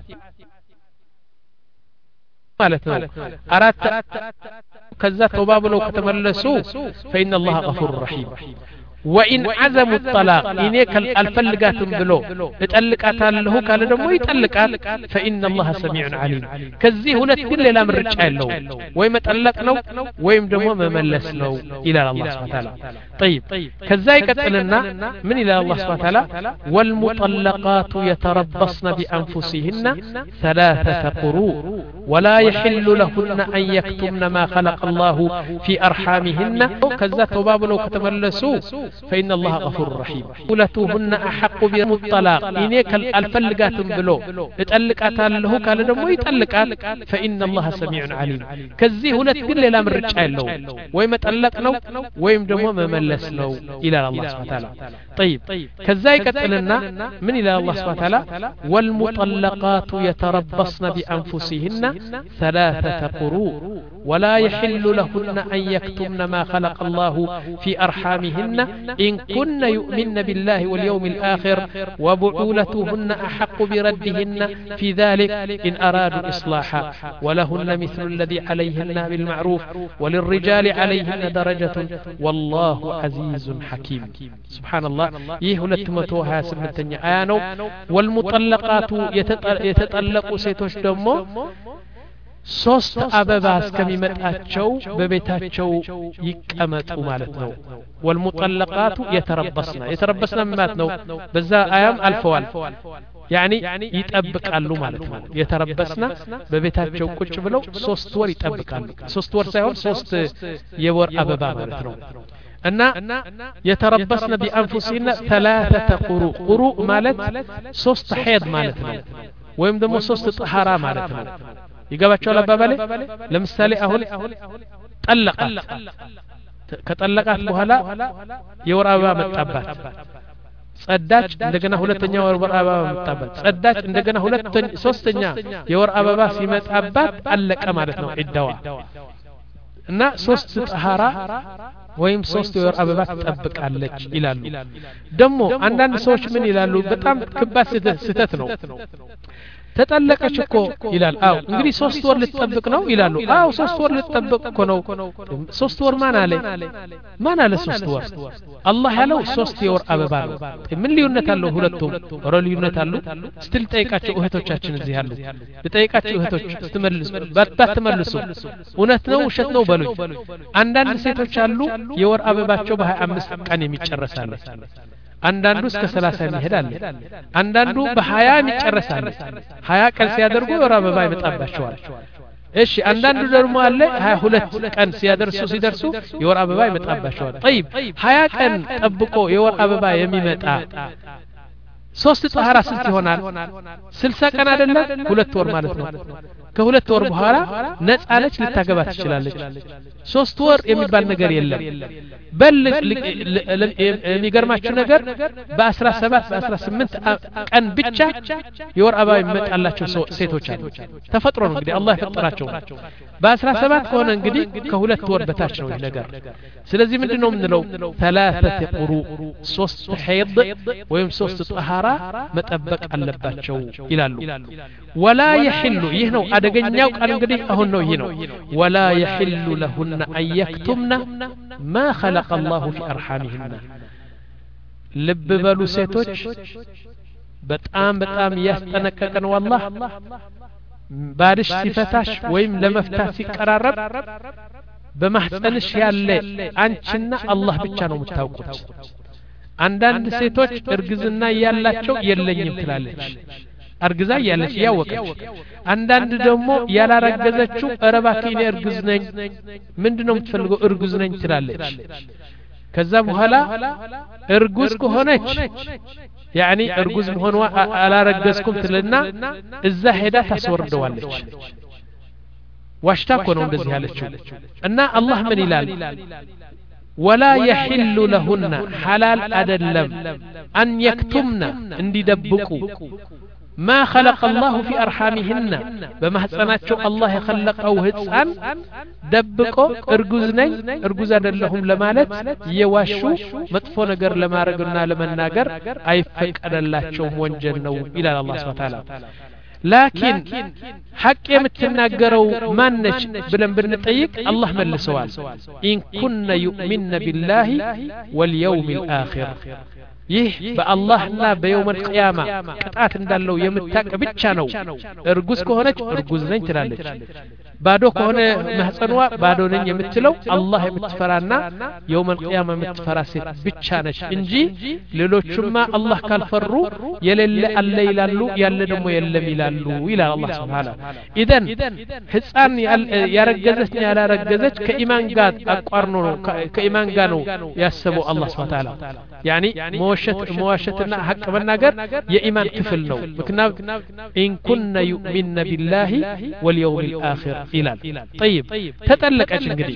ማለት ነው አራት ከዛ ተውባ ብለው ከተመለሱ فإن الله غفور رحيم وإن عزموا الطلاق إنك الفلقاتم بلو اتألقات له قال دمو يتألقات فإن الله سميع عليم كذي هنا تقول لا مرجع له ويم تألق له ويم دمو مملس له إلى الله سبحانه وتعالى طيب كذلك قتلنا من إلى الله سبحانه وتعالى والمطلقات يتربصن بأنفسهن ثلاثة قروء ولا يحل لهن أن يكتمن ما خلق الله في أرحامهن كذا توباب لو كتملسوا فإن الله غفور رحيم ولتهن أحق بالطلاق إنك الفلقاتم بلو اتألقات له قال دمو يتألقات فإن الله سميع عليم كزي هلت قل لا من رجال له ويم تألقنو ويم دمو مملسنو إلى الله سبحانه وتعالى طيب كزاي قتلنا من إلى الله سبحانه وتعالى والمطلقات يتربصن بأنفسهن ثلاثة قروء ولا يحل لهن أن يكتمن ما خلق الله في أرحامهن إن كن يؤمن بالله واليوم الآخر وبعولتهن أحق بردهن في ذلك إن أرادوا إصلاحا ولهن مثل الذي عليهن بالمعروف وللرجال عليهن درجة والله عزيز حكيم سبحان الله يهلت متوها سمتني آنو والمطلقات يتطلق سيتوش دمو ሶስት አበባ እስከሚመጣቸው በቤታቸው ይቀመጡ ማለት ነው والمطلقات يتربصن يتربصن ማለት ነው በዛ አያም አልፈዋል يعني ይጠብቃሉ ማለት ነው የተረበስና በቤታቸው ቁጭ ብለው ሶስት ወር ይጠብቃሉ ሶስት ወር ሳይሆን ሶስት የወር አበባ ማለት ነው እና የተረበስነ بأنفسهن ثلاثة قروء قروء ማለት ሶስት ሐይድ ማለት ነው ወይም ደግሞ ሶስት طهارة ማለት ነው ይገባቸዋል አባባሌ ለምሳሌ አሁን ጠለቀ ከጠለቃት በኋላ የወር አበባ መጣባት ጸዳች እንደገና ሁለተኛ የወር አበባ መጣባት ጸዳች እንደገና ሁለተኛ ሶስተኛ የወር አበባ ሲመጣባት አለቀ ማለት ነው ዒዳዋ እና ሶስት طهارة ወይም ሶስት የወር አበባ ትጠብቃለች ይላሉ ደግሞ አንዳንድ ሰዎች ምን ይላሉ በጣም ከባድ ስህተት ነው ተጠለቀች እኮ ይላል አው እንግዲህ ሶስት ወር ልትጠብቅ ነው ይላሉ አው ሶስት ወር ልትጠብቅ እኮ ነው ሶስት ወር ማን አለ ማን አለ ሶስት ወር አላህ ያለው ሶስት የወር አበባ ነው ምን ልዩነት አለው ሁለቱም ኧረ ልዩነት አለው ስትል ጠይቃቸው እህቶቻችን እዚህ ያሉ በጠይቃቸው እህቶች ስትመልሱ ባትመልሱ እውነት ነው ውሸት ነው በሉኝ አንዳንድ ሴቶች አሉ የወር አበባቸው በሃያ አምስት ቀን የሚጨርሳሉ አንዳንዱ እስከ ሰላሳ ይሄዳል አንዳንዱ በ20 ይጨርሳል ሀያ ቀን ሲያደርጉ የወር አበባ ይመጣባቸዋል እሺ አንዳንዱ ደግሞ አለ ሀያ ሁለት ቀን ሲያደርሱ ሲደርሱ የወር አበባ ይመጣባቸዋል طيب ሀያ ቀን ጠብቆ የወር አበባ የሚመጣ ሶስት طهارة ስንት ይሆናል ስልሳ ቀን አይደለም ሁለት ወር ማለት ነው ከሁለት ወር በኋላ ነፃለች ልታገባ ትችላለች ሶስት ወር የሚባል ነገር የለም በል የሚገርማችሁ ነገር በ17 በ18 ቀን ብቻ የወር አበባ ይመጣላቸው ሴቶች አሉ ተፈጥሮ ነው እንግዲህ አላህ የፈጠራቸው በ17 ከሆነ እንግዲህ ከሁለት ወር በታች ነው ይሄ ነገር ስለዚህ ምንድነው የምንለው ثلاثة قروء ሶስት ሐይድ ወይም ሶስት طهارة መጠበቅ አለባቸው ይላሉ ولا يحل ይህ ነው አደገኛው ቃል እንግዲህ አሁን ነው ይሄ ነው ولا يحل لهن أن يكتمن ما خلق الله في أرحامهن ልብ በሉ ሴቶች በጣም በጣም ያስጠነቀቀን والله ባልሽ ሲፈታሽ ወይም ለመፍታት ሲቀራረብ በማህፀንሽ ያለ አንቺና አላህ ብቻ ነው የምታውቁት አንዳንድ ሴቶች እርግዝና ያላቸው የለኝም ትላለች አርግዛ ያለች ያወቀች አንዳንድ ደግሞ ያላረገዘችው እረባኪኔ እርግዝ ነኝ ምንድነው የምትፈልገው እርግዝ ነኝ ትላለች ከዛ በኋላ እርጉዝ ከሆነች يعني እርጉዝ መሆንዋ አላረገዝኩም ትልና እዛ ሄዳ ታስወርደዋለች ዋሽታ እኮ ነው እንደዚህ ያለችው እና አላህ ምን ይላል ولا يحل لهن حلال أدلم أن يكتمن اندي دبقوا ما خلق الله في أرحامهن بمحسناتشو الله خلق أو هتسان دبقوا ارجوزني ارجوز أدلهم لمالت يواشو مطفو نجر لما رجلنا لمن ناجر أي فك أدلاتشو موجنو إلى الله سبحانه وتعالى لكن حق يمتناجروا مانش بلن بنطيق الله مل سوال إن كنا يؤمن بالله واليوم الآخر ይህ በአላህና በየውም القيامة ቅጣት እንዳለው የምታቀ ብቻ ነው እርጉዝ ከሆነች እርጉዝ ነኝ ትላለች ባዶ ከሆነ ማህፀንዋ ባዶ ነኝ የምትለው አላህ የምትፈራና يوم القيامه የምትፈራ ሴት ብቻ ነች እንጂ ሌሎችማ አላህ ካልፈሩ የሌለ አለ ይላሉ ያለ ደግሞ የለም ይላሉ ይላል አላህ Subhanahu ኢዘን ህፃን ያረገዘች ያላረገዘች ከኢማን ጋር አቋርኖ ነው ከኢማን ጋር ነው ያሰበው አላህ Subhanahu ያኒ መዋሸት መዋሸትና ሐቅ መናገር የኢማን ክፍል ነው ምክንያቱም ኢን ኩነ يؤمن بالله واليوم الآخر ይላል طيب ተጠለቀች እንግዲህ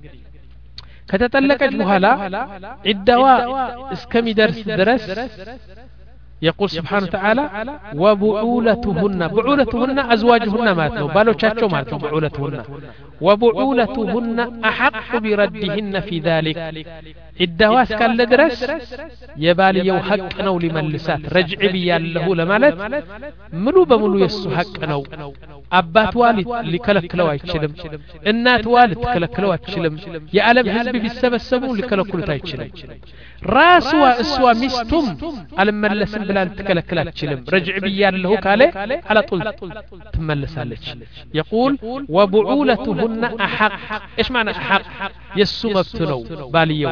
ከተጠለቀች በኋላ ዒዳዋ እስከሚደርስ ድረስ يقول سبحانه وتعالى وبعولتهن بعولتهن أزواجهن ماتوا بالوچاچو ماتوا بعولتهن وبعولتهن أحق بردهن في ذلك الدواس كان لدرس يبالي يو حق نو لملسات رجع بياله لمالت منو بمنو يسو حق نو أبات والد لكلكلو አይችልም እናት والد كلكلو አይችልም የዓለም ህዝብ ቢሰበሰቡ لكلكلو አይችልም ራስዋ እሷ ሚስቱም አልመለስም ብላ ልትከለክል አትችልም ረጅዕ ብያለሁ ካለ على طول ትመለሳለች يقول وبعولتهن أحق ايش معنى أحق يسو مبت ነው ባልየው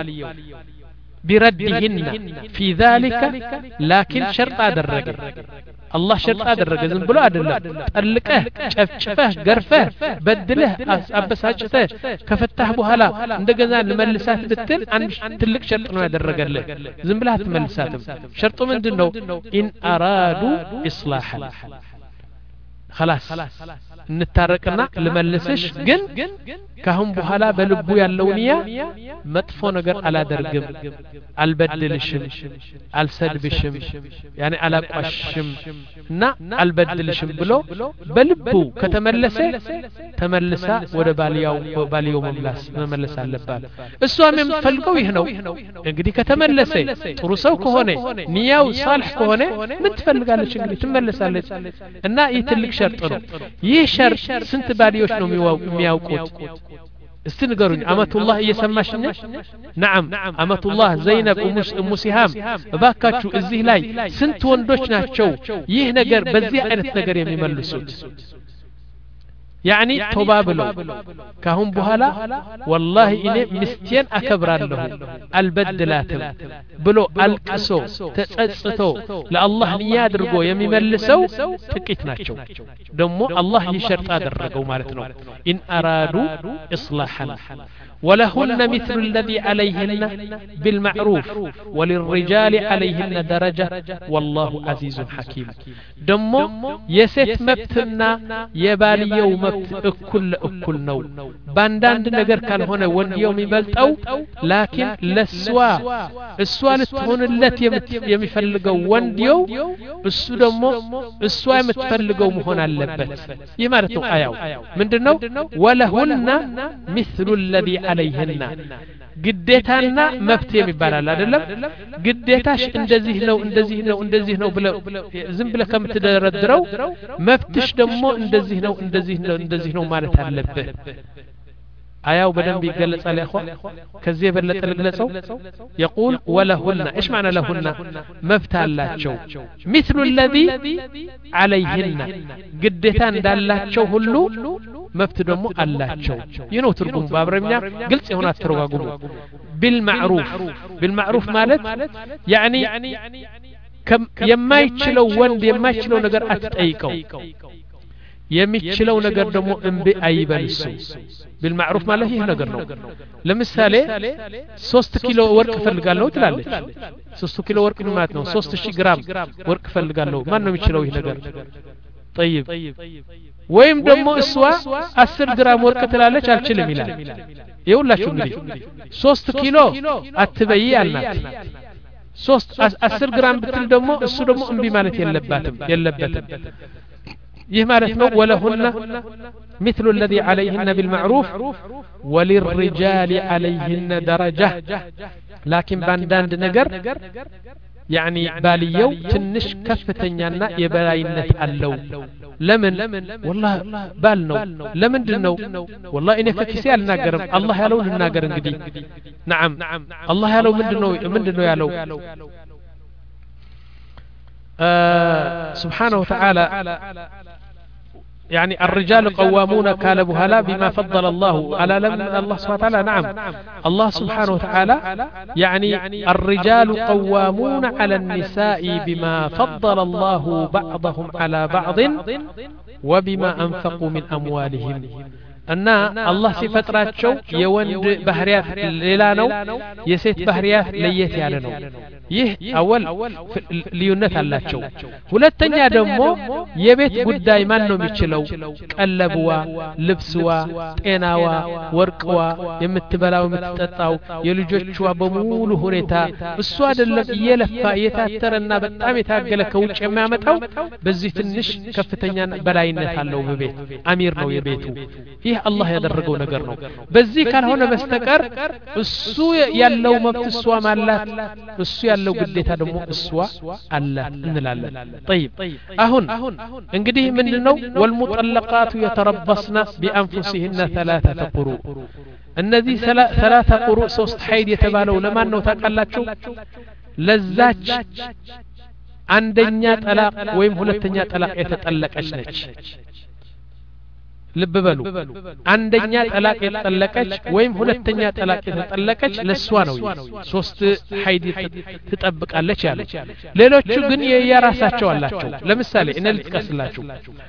بردهن في ذلك لكن شرط አደረገ الله شرط አደረገ ዝም ብሎ አይደለም ጠልቀህ ጨፍጭፈህ ገርፈህ በድለህ አበሳጭተህ ከፈታህ በኋላ እንደገና ለመልሳት ብትል አንድ ትልቅ ሸርጥ ነው ያደረገልህ ዝም ብለህ አትመልሳትም ሸርጡ ምንድነው ኢን አራዱ ኢስላህ خلاص እንታረቅና ለመልስሽ ግን ካሁን በኋላ በልቡ ያለው ንያ መጥፎ ነገር አላደርግም አልበድልሽም አልሰድብሽም ያኔ አላቋሽም እና አልበድልሽም ብሎ በልቡ ከተመለሰ ተመልሳ ወደ ባልያው ባልያው መምላስ መመለስ አለባት እሷም የምትፈልገው ይህ ነው እንግዲህ ከተመለሰ ጥሩ ሰው ከሆነ ንያው صالح ከሆነ ምን ትፈልጋለች እንግዲህ ትመለሳለች እና ይህ ትልቅ ሸርጥ ነው ይህ ሸርጥ ስንት ባልዮች ነው የሚያውቁት استنقرون أمة الله يسمشنا نعم أمة الله زينب أم سهام باكاتشو الزيه لاي سنت وندوشنا تشو يه نقر بزيه عينت نقر يمي ملسوت يعني توبابلو كهم بهلا والله إني مستين أكبر له البدلاتم بلو القسو تسأسطو لالله نيادرقو يمي ملسو تكيتناتشو دمو الله يشرط أدرقو مالتنو إن أرادوا إصلاحا ولهن مثل الذي عليهن بالمعروف وللرجال عليهن درجة والله عزيز حكيم دمو يسيت مبتنا يبالي يوم مبت اكل اكل نو بانداند نجر كان هنا ون يوم يبلتو لكن لسوا السوا لتهون التي يمفلقو ون ديو السو دمو السوا يمتفلقو مهون اللبت يمارتو آيو من دنو ولهن مثل الذي عليهن ግዴታና መብት የሚባላል አይደለም ግዴታሽ እንደዚህ ነው እንደዚህ ነው እንደዚህ ነው ብለ ዝም ብለ ከምትደረድረው መብትሽ ደግሞ እንደዚህ ነው እንደዚህ ነው እንደዚህ ነው ማለት አለበት አያው በደንብ ይገለጻል يا اخوان ከዚህ የበለጠ ልግለጸው يقول ولهن ايش معنى لهن መብት አላቸው مثل الذي عليهن ግዴታ እንዳላቸው ሁሉ መብት ደግሞ አላቸው ይነው ትርጉም በአብረኛ ግልጽ የሆነ አትረጋጉሙ بالمعروف بالمعروف ማለት يعني የማይችለው ወንድ የማይችለው ነገር አትጠይቀው የሚችለው ነገር ደግሞ እንቢ አይበልሱ بالمعروف ማለት ይሄ ነገር ነው ለምሳሌ ሶስት ኪሎ ወርቅ ፈልጋለሁ ትላለች ሶስት ኪሎ ወርቅ ማለት ነው ሶስት ሺህ ግራም ወርቅ ፈልጋለሁ ማን ነው የሚችለው ይሄ ነገር طيب ወይም ደግሞ እሷ አስር ግራም ወርቅ ትላለች አልችልም ይላል ይውላችሁ እንግዲህ ሶስት ኪሎ አትበይ አልናት ሶስት አስር ግራም ብትል ደግሞ እሱ ደግሞ እንቢ ማለት የለባትም የለበትም ይህ ማለት ነው ወለሁና مثل الذي عليهن بالمعروف وللرجال عليهن درجة لكن بانداند نجر يعني باليو تنش كفتنيانا يبلاينت اللو لمن والله بالنو لمن دنو والله إنك كسيال ناقرم الله يالو ناقر انقدي نعم الله يالو من دنو من دنو يالو آه سبحانه وتعالى يعني الرجال قوامون كالبو هلا بما فضل الله على لم الله سبحانه وتعالى نعم الله سبحانه وتعالى يعني الرجال قوامون على النساء بما فضل الله بعضهم على بعض وبما أنفقوا من أموالهم أن الله ሲፈጥራቸው የወንድ ባህሪያት ሌላ ነው የሴት ባህሪያት ለየት ያለ ነው ይህ አወል ልዩነት አላቸው ሁለተኛ ደግሞ የቤት ጉዳይ ማን ነው የሚችለው ቀለብዋ ልብስዋ ጤናዋ ወርቅዋ የምትበላው የምትጠጣው የልጆችዋ በሙሉ ሁኔታ እሱ አይደለም እየለፋ የታተረና በጣም የታገለ ከውጭ የሚያመጣው በዚህ ትንሽ ከፍተኛ በላይነት አለው በቤት አሚር ነው የቤቱ ይህ አላህ ያደረገው ነገር ነው በዚህ ካልሆነ በስተቀር እሱ ያለው መብት እሷ ማለት እሱ ያለው ግዴታ ደግሞ እሷ አላት እንላለን طيب አሁን እንግዲህ ምንድነው والمطلقات يتربصن بانفسهن ثلاثه قروء እነዚህ ثلاثه قروء ሶስት ሐይድ የተባለው ለማን ነው ታውቃላችሁ ለዛች አንደኛ ጠላቅ ወይም ሁለተኛ ጠላቅ የተጠለቀች ነች ልብ በሉ አንደኛ ጠላቅ የተጠለቀች ወይም ሁለተኛ ጠላቅ የተጠለቀች ለሷ ነው ሶስት ሐይድ ትጠብቃለች ያለ ሌሎቹ ግን የራሳቸው አላቸው ለምሳሌ እኔ ልጥቀስላችሁ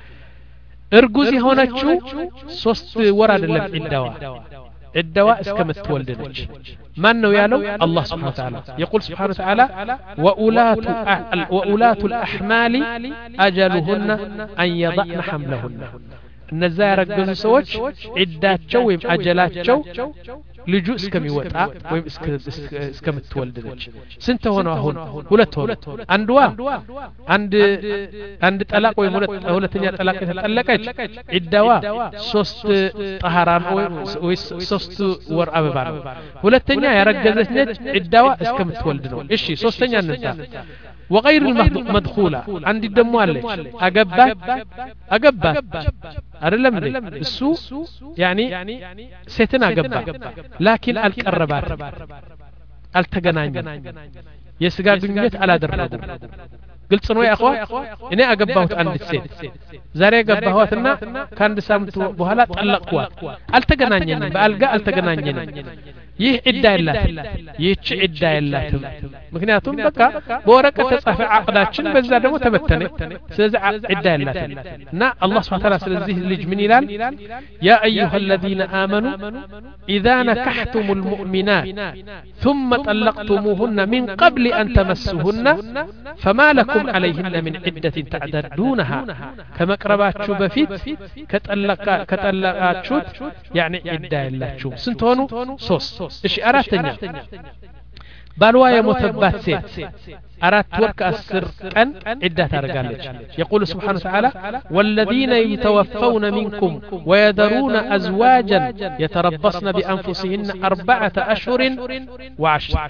እርጉዝ የሆነችው ሶስት ወር አይደለም ዒዳዋ ዒዳዋ እስከምትወልድ ነች ማን ነው ያለው አላህ Subhanahu Wa Ta'ala يقول سبحانه وتعالى وأولات وأولات الأحمال أجلهن أن يضعن حملهن እነዛ ያረገዙ ሰዎች ዒዳቸው ወይም አጀላቸው ልጁ እስከሚወጣ ወይም እስከምትወልድ ነች ስንት ሆነ አሁን ሁለት ሆነ አንዷ አንድ አንድ ጠላቅ ወይም ሁለተኛ ጠላቅ የተጠለቀች ዒዳዋ ሶስት ጠሃራም ወይ ሶስት ወር አበባ ነው ሁለተኛ ያረገዘች ነች ዒዳዋ እስከምትወልድ ነው እሺ ሶስተኛ እንታ وغير المدخولة عندي دمو عليك أقبات أقبات أرلم لي السوء يعني سيتنا أقبات لكن القربات التقناني يسقى قنجت على دربه قلت صنوي يا أخوة إني أقبات عند السيد زاري أقباتنا كان بسامت بهلا تقلقوا التقناني بألقى التقناني ይህ ዒዳ የላትም ይህች ዒዳ የላትም ምክንያቱም በቃ በወረቀት ተጻፈ አቅዳችን በዛ ደግሞ ተበተነ ስለዚህ ዒዳ የላትም እና አላህ Subhanahu Wa Ta'ala ስለዚህ ልጅ ምን ይላል ያ አዩሃ الذين آمنوا إذا نكحتم المؤمنات ثم طلقتموهن من قبل أن تمسوهن فما لكم عليهن من عدة تعتدونها كما قرباتشو بفيت كتطلق كتطلقاتشوت يعني ዒዳ የላችሁ ስንት ሆኑ ሶስት እሺ አራተኛ ባልዋ የሞተባት ሴት አራት ወር ከአስር ቀን ዒዳ ታረጋለች يقول سبحانه وتعالى والذين يتوفون منكم ويذرون أزواجا يتربصن بأنفسهن أربعة أشهر وعشرة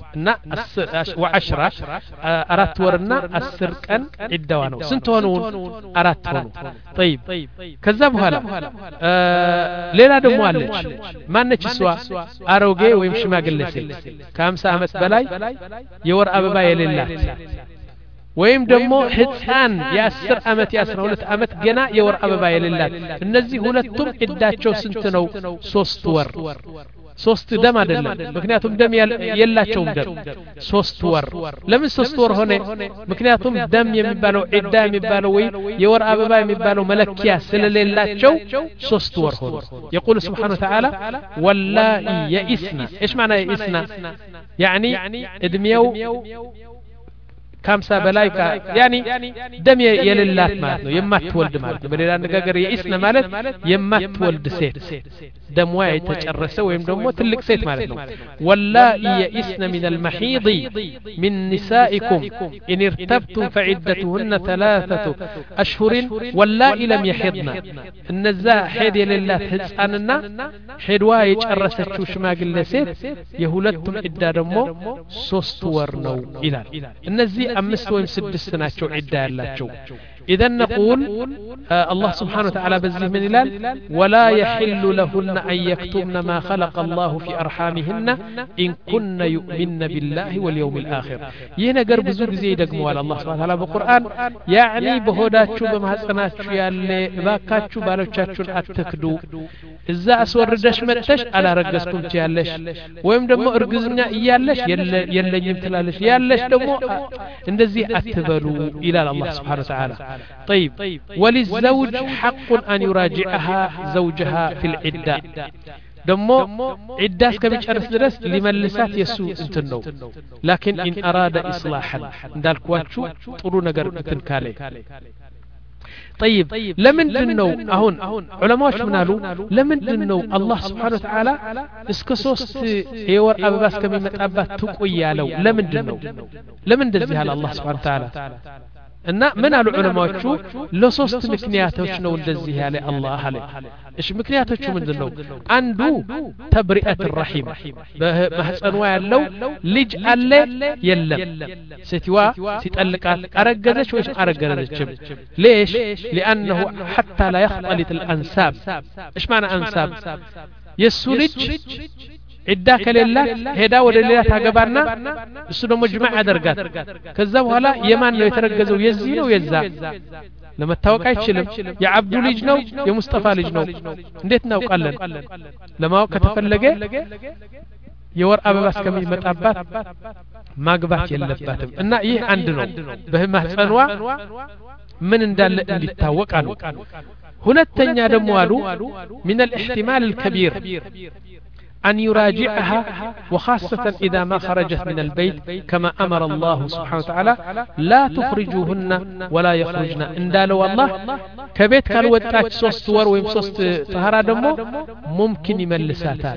وعشرة أرات ورنا أسر كان عدوانو سنتونون أرات هونو طيب كذبوا هلا ليلة دموالج ما نتشسوا أروجي ويمشي ما قلسي كام سامت بلاي يور أبا يليلا ወይም ደግሞ ህፃን የ10 አመት የ12 አመት ገና የወር አበባ የሌላት እነዚህ ሁለቱም ዒዳቸው ስንት ነው ሶስት ወር ሶስት ደም አይደለም ምክንያቱም ደም የላቸውም ደም ሶስት ወር ለምን ሶስት ወር ሆነ ምክንያቱም ደም የሚባለው ዒዳ የሚባለው ወይ የወር አበባ የሚባለው መለኪያ ስለሌላቸው ሶስት ወር ሆነ يقول سبحانه وتعالى واللائي يئسن ايش معنى يئسن يعني ادميو كامسا بلايك يعني دم يللات مالتنا يما تولد مالتنا بليلا نقاقر يئسنا مالت يما تولد سيت دم واي تجرسه ويم دمو تلك سيت مالتنا واللائي يئسن من المحيض من نسائكم إن ارتبتم فعدتهن ثلاثة أشهر واللائي لم يحضنا النزاء حيد يللات هتساننا حيد واي تجرسه شوش ما قل سيت يهولتم إدى دمو سوست ورنو إلى النزي أمست ويم سدست ناتشو ዒዳ ያላቸው إذا نقول آه الله سبحانه وتعالى بزيه من الهلال ولا يحل لهن أن يكتمن ما خلق الله في أرحامهن إن كن يؤمن بالله واليوم الآخر ينقر بزوج زي دقموال الله سبحانه وتعالى بالقرآن يعني بهوداتشو بمحسناتشو يالي باكاتشو بالوچاتشون أتكدو إذا أسور ردش متش على رقصكم تيالش ويم دمو ارقزنا إيالش يلا يمتلالش يالش دمو اندزي أتبلو إلى الله سبحانه وتعالى طيب وللزوج حق أن يراجعها زوجها في العدة دمو عداس كبيشارس درس لملسات يسو انتنو لكن إن أراد إصلاحا دالكواتشو طرو نقر انتنكالي طيب لمن دنو اهون علماء منالو لمن دنو الله سبحانه وتعالى اسك ሶስት የወር አበባ እስከሚመጣባት ትቆያለው ለምን ደነው ለምን እንደዚህ አለ الله سبحانه وتعالى እና ምን አሉ ዑለማዎቹ ለሶስት ምክንያቶች ነው እንደዚህ ያለ አላህ አለ እሺ ምክንያቶቹ ምንድነው አንዱ ተብሪአት الرحيم በማህፀንዋ ያለው ልጅ አለ የለም ሴትዋ ሲጠልቃት አረገዘች ወይስ አረገዘችም ليش لانه حتى لا يختلط الانساب ايش معنى انساب የሱ ልጅ عدا كليلات هدا ودليلات ታገባና እሱ ደግሞ ጅማዕ ያደርጋት ከዛ በኋላ የማን ነው የተረገዘው የዚህ ነው የዛ ለመታወቅ አይችልም የአብዱ ልጅ ነው የሙስጠፋ ልጅ ነው እንዴት እናውቃለን ለማወቅ ከተፈለገ የወር አበባ እስከሚመጣባት ማግባት የለባትም እና ይህ አንድ ነው በማህፀንዋ ምን እንዳለ እንዲታወቅ አሉ ሁለተኛ ደግሞ አሉ من الاحتمال الكبير أن يراجعها وخاصة إذا ما خرجت من البيت كما أمر الله سبحانه وتعالى لا تخرجوهن ولا يخرجن إن دالوا والله كبيت قالوا وتاج صوست ور ويم صوست طهارة دمو ممكن يملساتان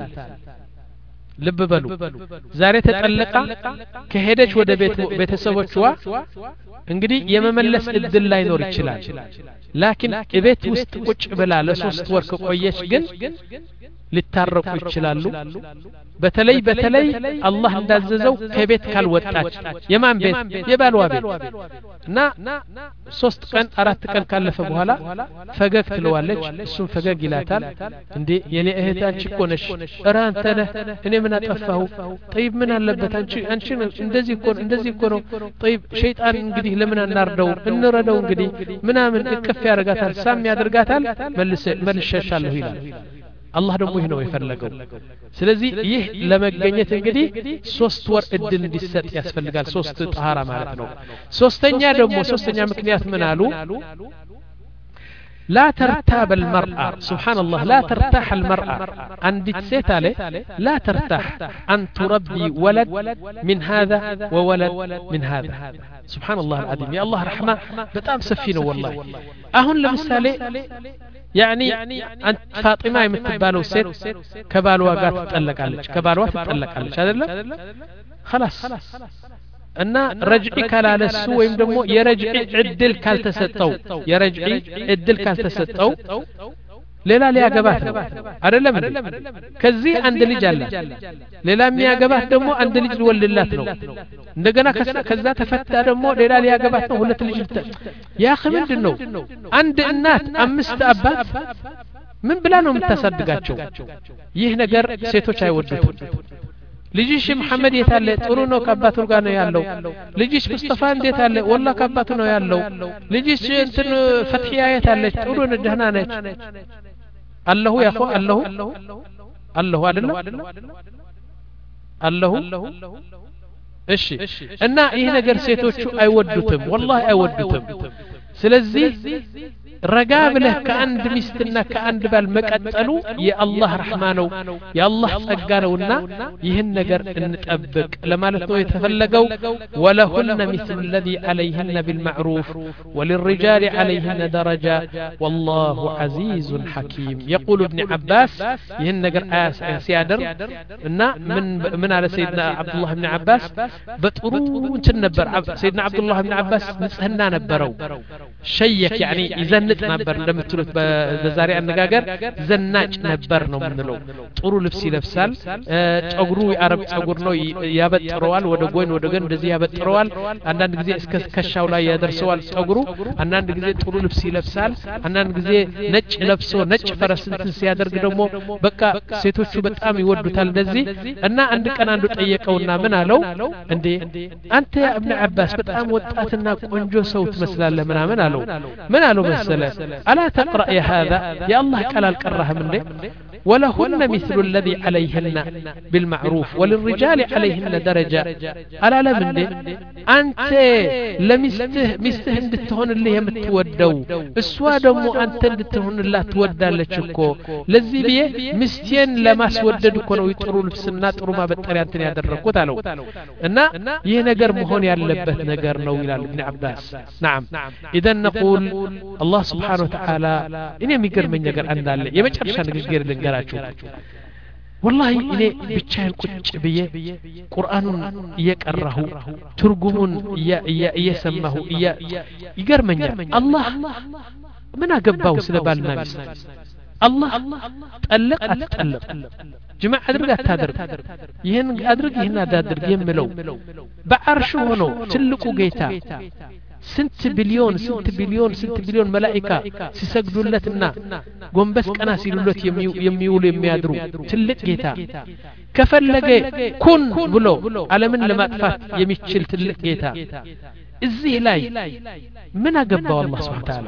ልብ በሉ ዛሬ ተጠለቃ ከሄደች ወደ ቤት ቤተሰቦቿ እንግዲህ የመመለስ እድል ላይኖር ይችላል ላኪን እቤት ውስጥ ቁጭ ብላ ለሶስት ወር ከቆየች ግን ሊታረቁ ይችላሉ በተለይ በተለይ አላህ እንዳዘዘው ከቤት ካልወጣች የማን ቤት የባልዋ ቤት እና ሶስት ቀን አራት ቀን ካለፈ በኋላ ፈገግ ትለዋለች እሱም ፈገግ ይላታል እንዴ የኔ እህት አንቺ እኮ ነሽ ኧረ አንተ ነህ እኔ ምን አጠፋሁ طيب ምን አለበት አንቺ አንቺ እንደዚህ እኮ እንደዚህ እኮ ነው طيب ሸይጣን እንግዲህ ለምን አናርደው እንረዳው እንግዲህ ምናምን እቅፍ ያደርጋታል ሳም ያደርጋታል መልስ መልሸሻለሁ ይላል الله ደግሞ ይህ ነው የፈለገው ስለዚህ ይህ ለመገኘት እንግዲህ ሶስት ወር እድል እንዲሰጥ ያስፈልጋል ሶስት ጣሃራ ማለት ነው ሶስተኛ ደግሞ ሶስተኛ ምክንያት ምን አሉ لا ترتاب المرأة سبحان الله لا ترتاح المرأة عندك سيت عليه لا ترتاح أن تربي ولد من هذا وولد من هذا سبحان الله العظيم يا الله رحمة بتام سفينه والله أهون لمثالي يعني أنت فاطمة يمتبالو سيت كبالوا قات تطلق عليك كبالوا تطلق عليك هذا لا خلاص እና ረጅዒ ካላለሱ ወይም ደግሞ የረጅዒ እድል ካልተሰጠው የረጅዒ እድል ካልተሰጠው ሌላ ሊያገባት ነው አይደለም እንዴ ከዚህ አንድ ልጅ አለ ሌላ የሚያገባት ደግሞ አንድ ልጅ ሊወልድላት ነው እንደገና ከዛ ተፈታ ደግሞ ሌላ ሊያገባት ነው ሁለት ልጅ ያ ምንድን ነው አንድ እናት አምስት አባት ምን ብላ ነው የምታሳድጋቸው ይህ ነገር ሴቶች አይወዱትም ልጅሽ መሐመድ የታለ ጥሩ ነው ከአባቱ ጋር ነው ያለው ልጅሽ ሙስጠፋ እንዴት አለ ወላ ከአባቱ ነው ያለው ልጅሽ እንትን ፈትሂያ የታለች ጥሩ ነው ደህና ነች አላሁ ያኹ አላሁ አላሁ አይደለም አላሁ እሺ እና ይሄ ነገር ሴቶቹ አይወዱትም والله አይወዱትም ስለዚህ ረጋ ብለህ ከአንድ ሚስትና ከአንድ ባል መቀጠሉ የአላህ ረህማ ነው የአላህ ጸጋ ነውና ይህን ነገር እንጠብቅ ለማለት ነው የተፈለገው ወለሁነ مثل الذي عليهن بالمعروف وللرجال عليهن درجة والله عزيز حكيم يقول ابن عباس ይህን ነገር ሲያደር እና ምን ምን አለ سيدنا عبد الله بن عباس በጥሩ እንትን ነበር سيدنا عبد الله بن عباس ንጽህና ነበረው ሸየክ يعني إذن ዘንጥ ነበር እንደምትሉት በዛሬ አነጋገር ዘናጭ ነበር ነው ምንለው ጥሩ ልብስ ይለብሳል ጸጉሩ የአረብ ጸጉር ነው ያበጥረዋል ወደ ጎን ወደ ጎን እንደዚህ ያበጥረዋል አንዳንድ ጊዜ እስከ ከሻው ላይ ያደርሰዋል ጸጉሩ አንዳንድ ጊዜ ጥሩ ልብስ ይለብሳል አንዳንድ ጊዜ ነጭ ለብሶ ነጭ ፈረስ እንትን ሲያደርግ ደግሞ በቃ ሴቶቹ በጣም ይወዱታል እንደዚህ እና አንድ ቀን አንዱ ጠየቀውና ምን አለው እንዴ አንተ ያ ኢብኑ አባስ በጣም ወጣትና ቆንጆ ሰው ትመስላለህ ምናምን አለው ምን አለው መሰለ አላ ተقرأ يا هذا يا الله قال القراهم እንዴ ولهن مثل الذي عليهن بالمعروف وللرجال عليهن درجة ألا لا من دي أنت لمسته مسته እንድትሆን ليه የምትወደው እሷ ደግሞ አንተ እንድትሆን لا ትወዳ ለችኮ ለዚህ ብዬ ሚስቴን ለማስወደድ እኮ ነው ይጥሩ ልብስና ጥሩ ማበጠሪያ እንትን ያደረኩት አለው እና ይሄ ነገር መሆን ያለበት ነገር ነው ይላል ኢብኑ አባስ نعم اذا نقول الله سبحانه وتعالى እኔ የሚገርመኝ ነገር አንዳለ የመጨረሻ ንግግር ልንገራችሁ والله እኔ ብቻዬን ቁጭ ብዬ ቁርአኑን እየቀራሁ ትርጉሙን እየሰማሁ ይገርመኛል አላህ ምን አገባው ስለ ባልና ሚስት الله ጠለቅ አትጠለቅ ጅማዕ አድርግ አታድርግ ይሄን አድርግ ይሄን አታድርግ የምለው በአርሽ ሆኖ ትልቁ ጌታ ስንት ቢሊዮን ስንት ቢሊዮን ስንት ቢሊዮን መላእክት ሲሰግዱለትና ጎንበስ ቀና ሲሉለት የሚውሉ የሚያድሩ ትልቅ ጌታ ከፈለገ ኩን ብሎ ዓለምን ለማጥፋት የሚችል ትልቅ ጌታ እዚህ ላይ ምን አገባው አላህ Subhanahu Wa Ta'ala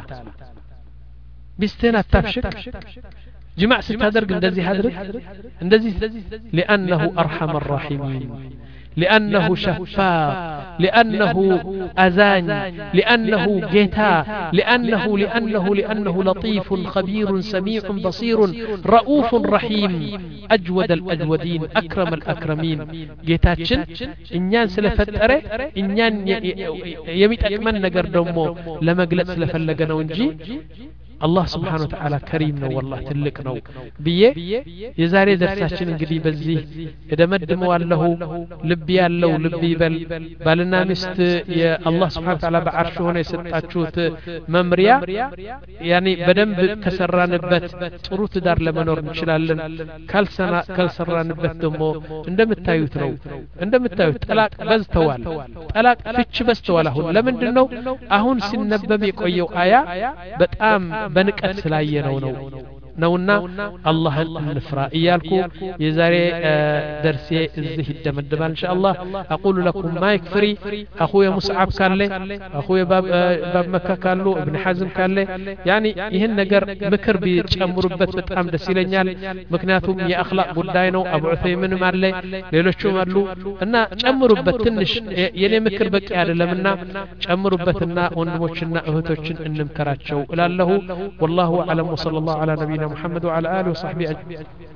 بستنا تفشك جماع ستادرق اندزي هادرق اندزي لأنه أرحم الراحمين لأنه شفاف لأنه أذان لأنه جيتا لأنه لأنه لأنه لطيف خبير سميع بصير رؤوف رحيم أجود الأجودين أكرم الأكرمين جيتاتشن إنيان سلفتره إنيان يميت أكمن نقر دمو لما قلت سلفلقنا ونجي الله سبحانه وتعالى كريم نو والله تلك نو بيه يزاري درساتشن انقدي بزيه إذا مدموا له لبي الله لبي بل بالنا مست يا الله سبحانه وتعالى بعرشه هنا يستعجوت ممريا يعني بدم كسران بت تروت دار لمنور نشلالن كل سنة كل سران بت دمو عندما التايوت نو عندما التايوت طلاق بز توال طلاق فيتش بس توال هون لمن دنو أهون سنببي قيو آية بتأم بنكت سلاينو نو نونا الله النفرا إيالكو يزاري درسي الزه الدمدبان إن شاء الله أقول لكم ما يكفري أخويا مصعب كان لي أخويا باب, باب مكة كان له ابن حزم كان لي يعني يهن نقر مكر بيتشمر بت بتعم دسيلنيال مكناتهم يا أخلاق بوداينو أبو عثيمين مار لي ليلوشو مار له أنا تشمر بتنش يلي مكر بك هذا لمنا تشمر بتنا ونموشنا أهتوشن إنم كراتشو إلى الله والله أعلم وصلى الله على نبينا محمد وعلى آله وصحبه أجمعين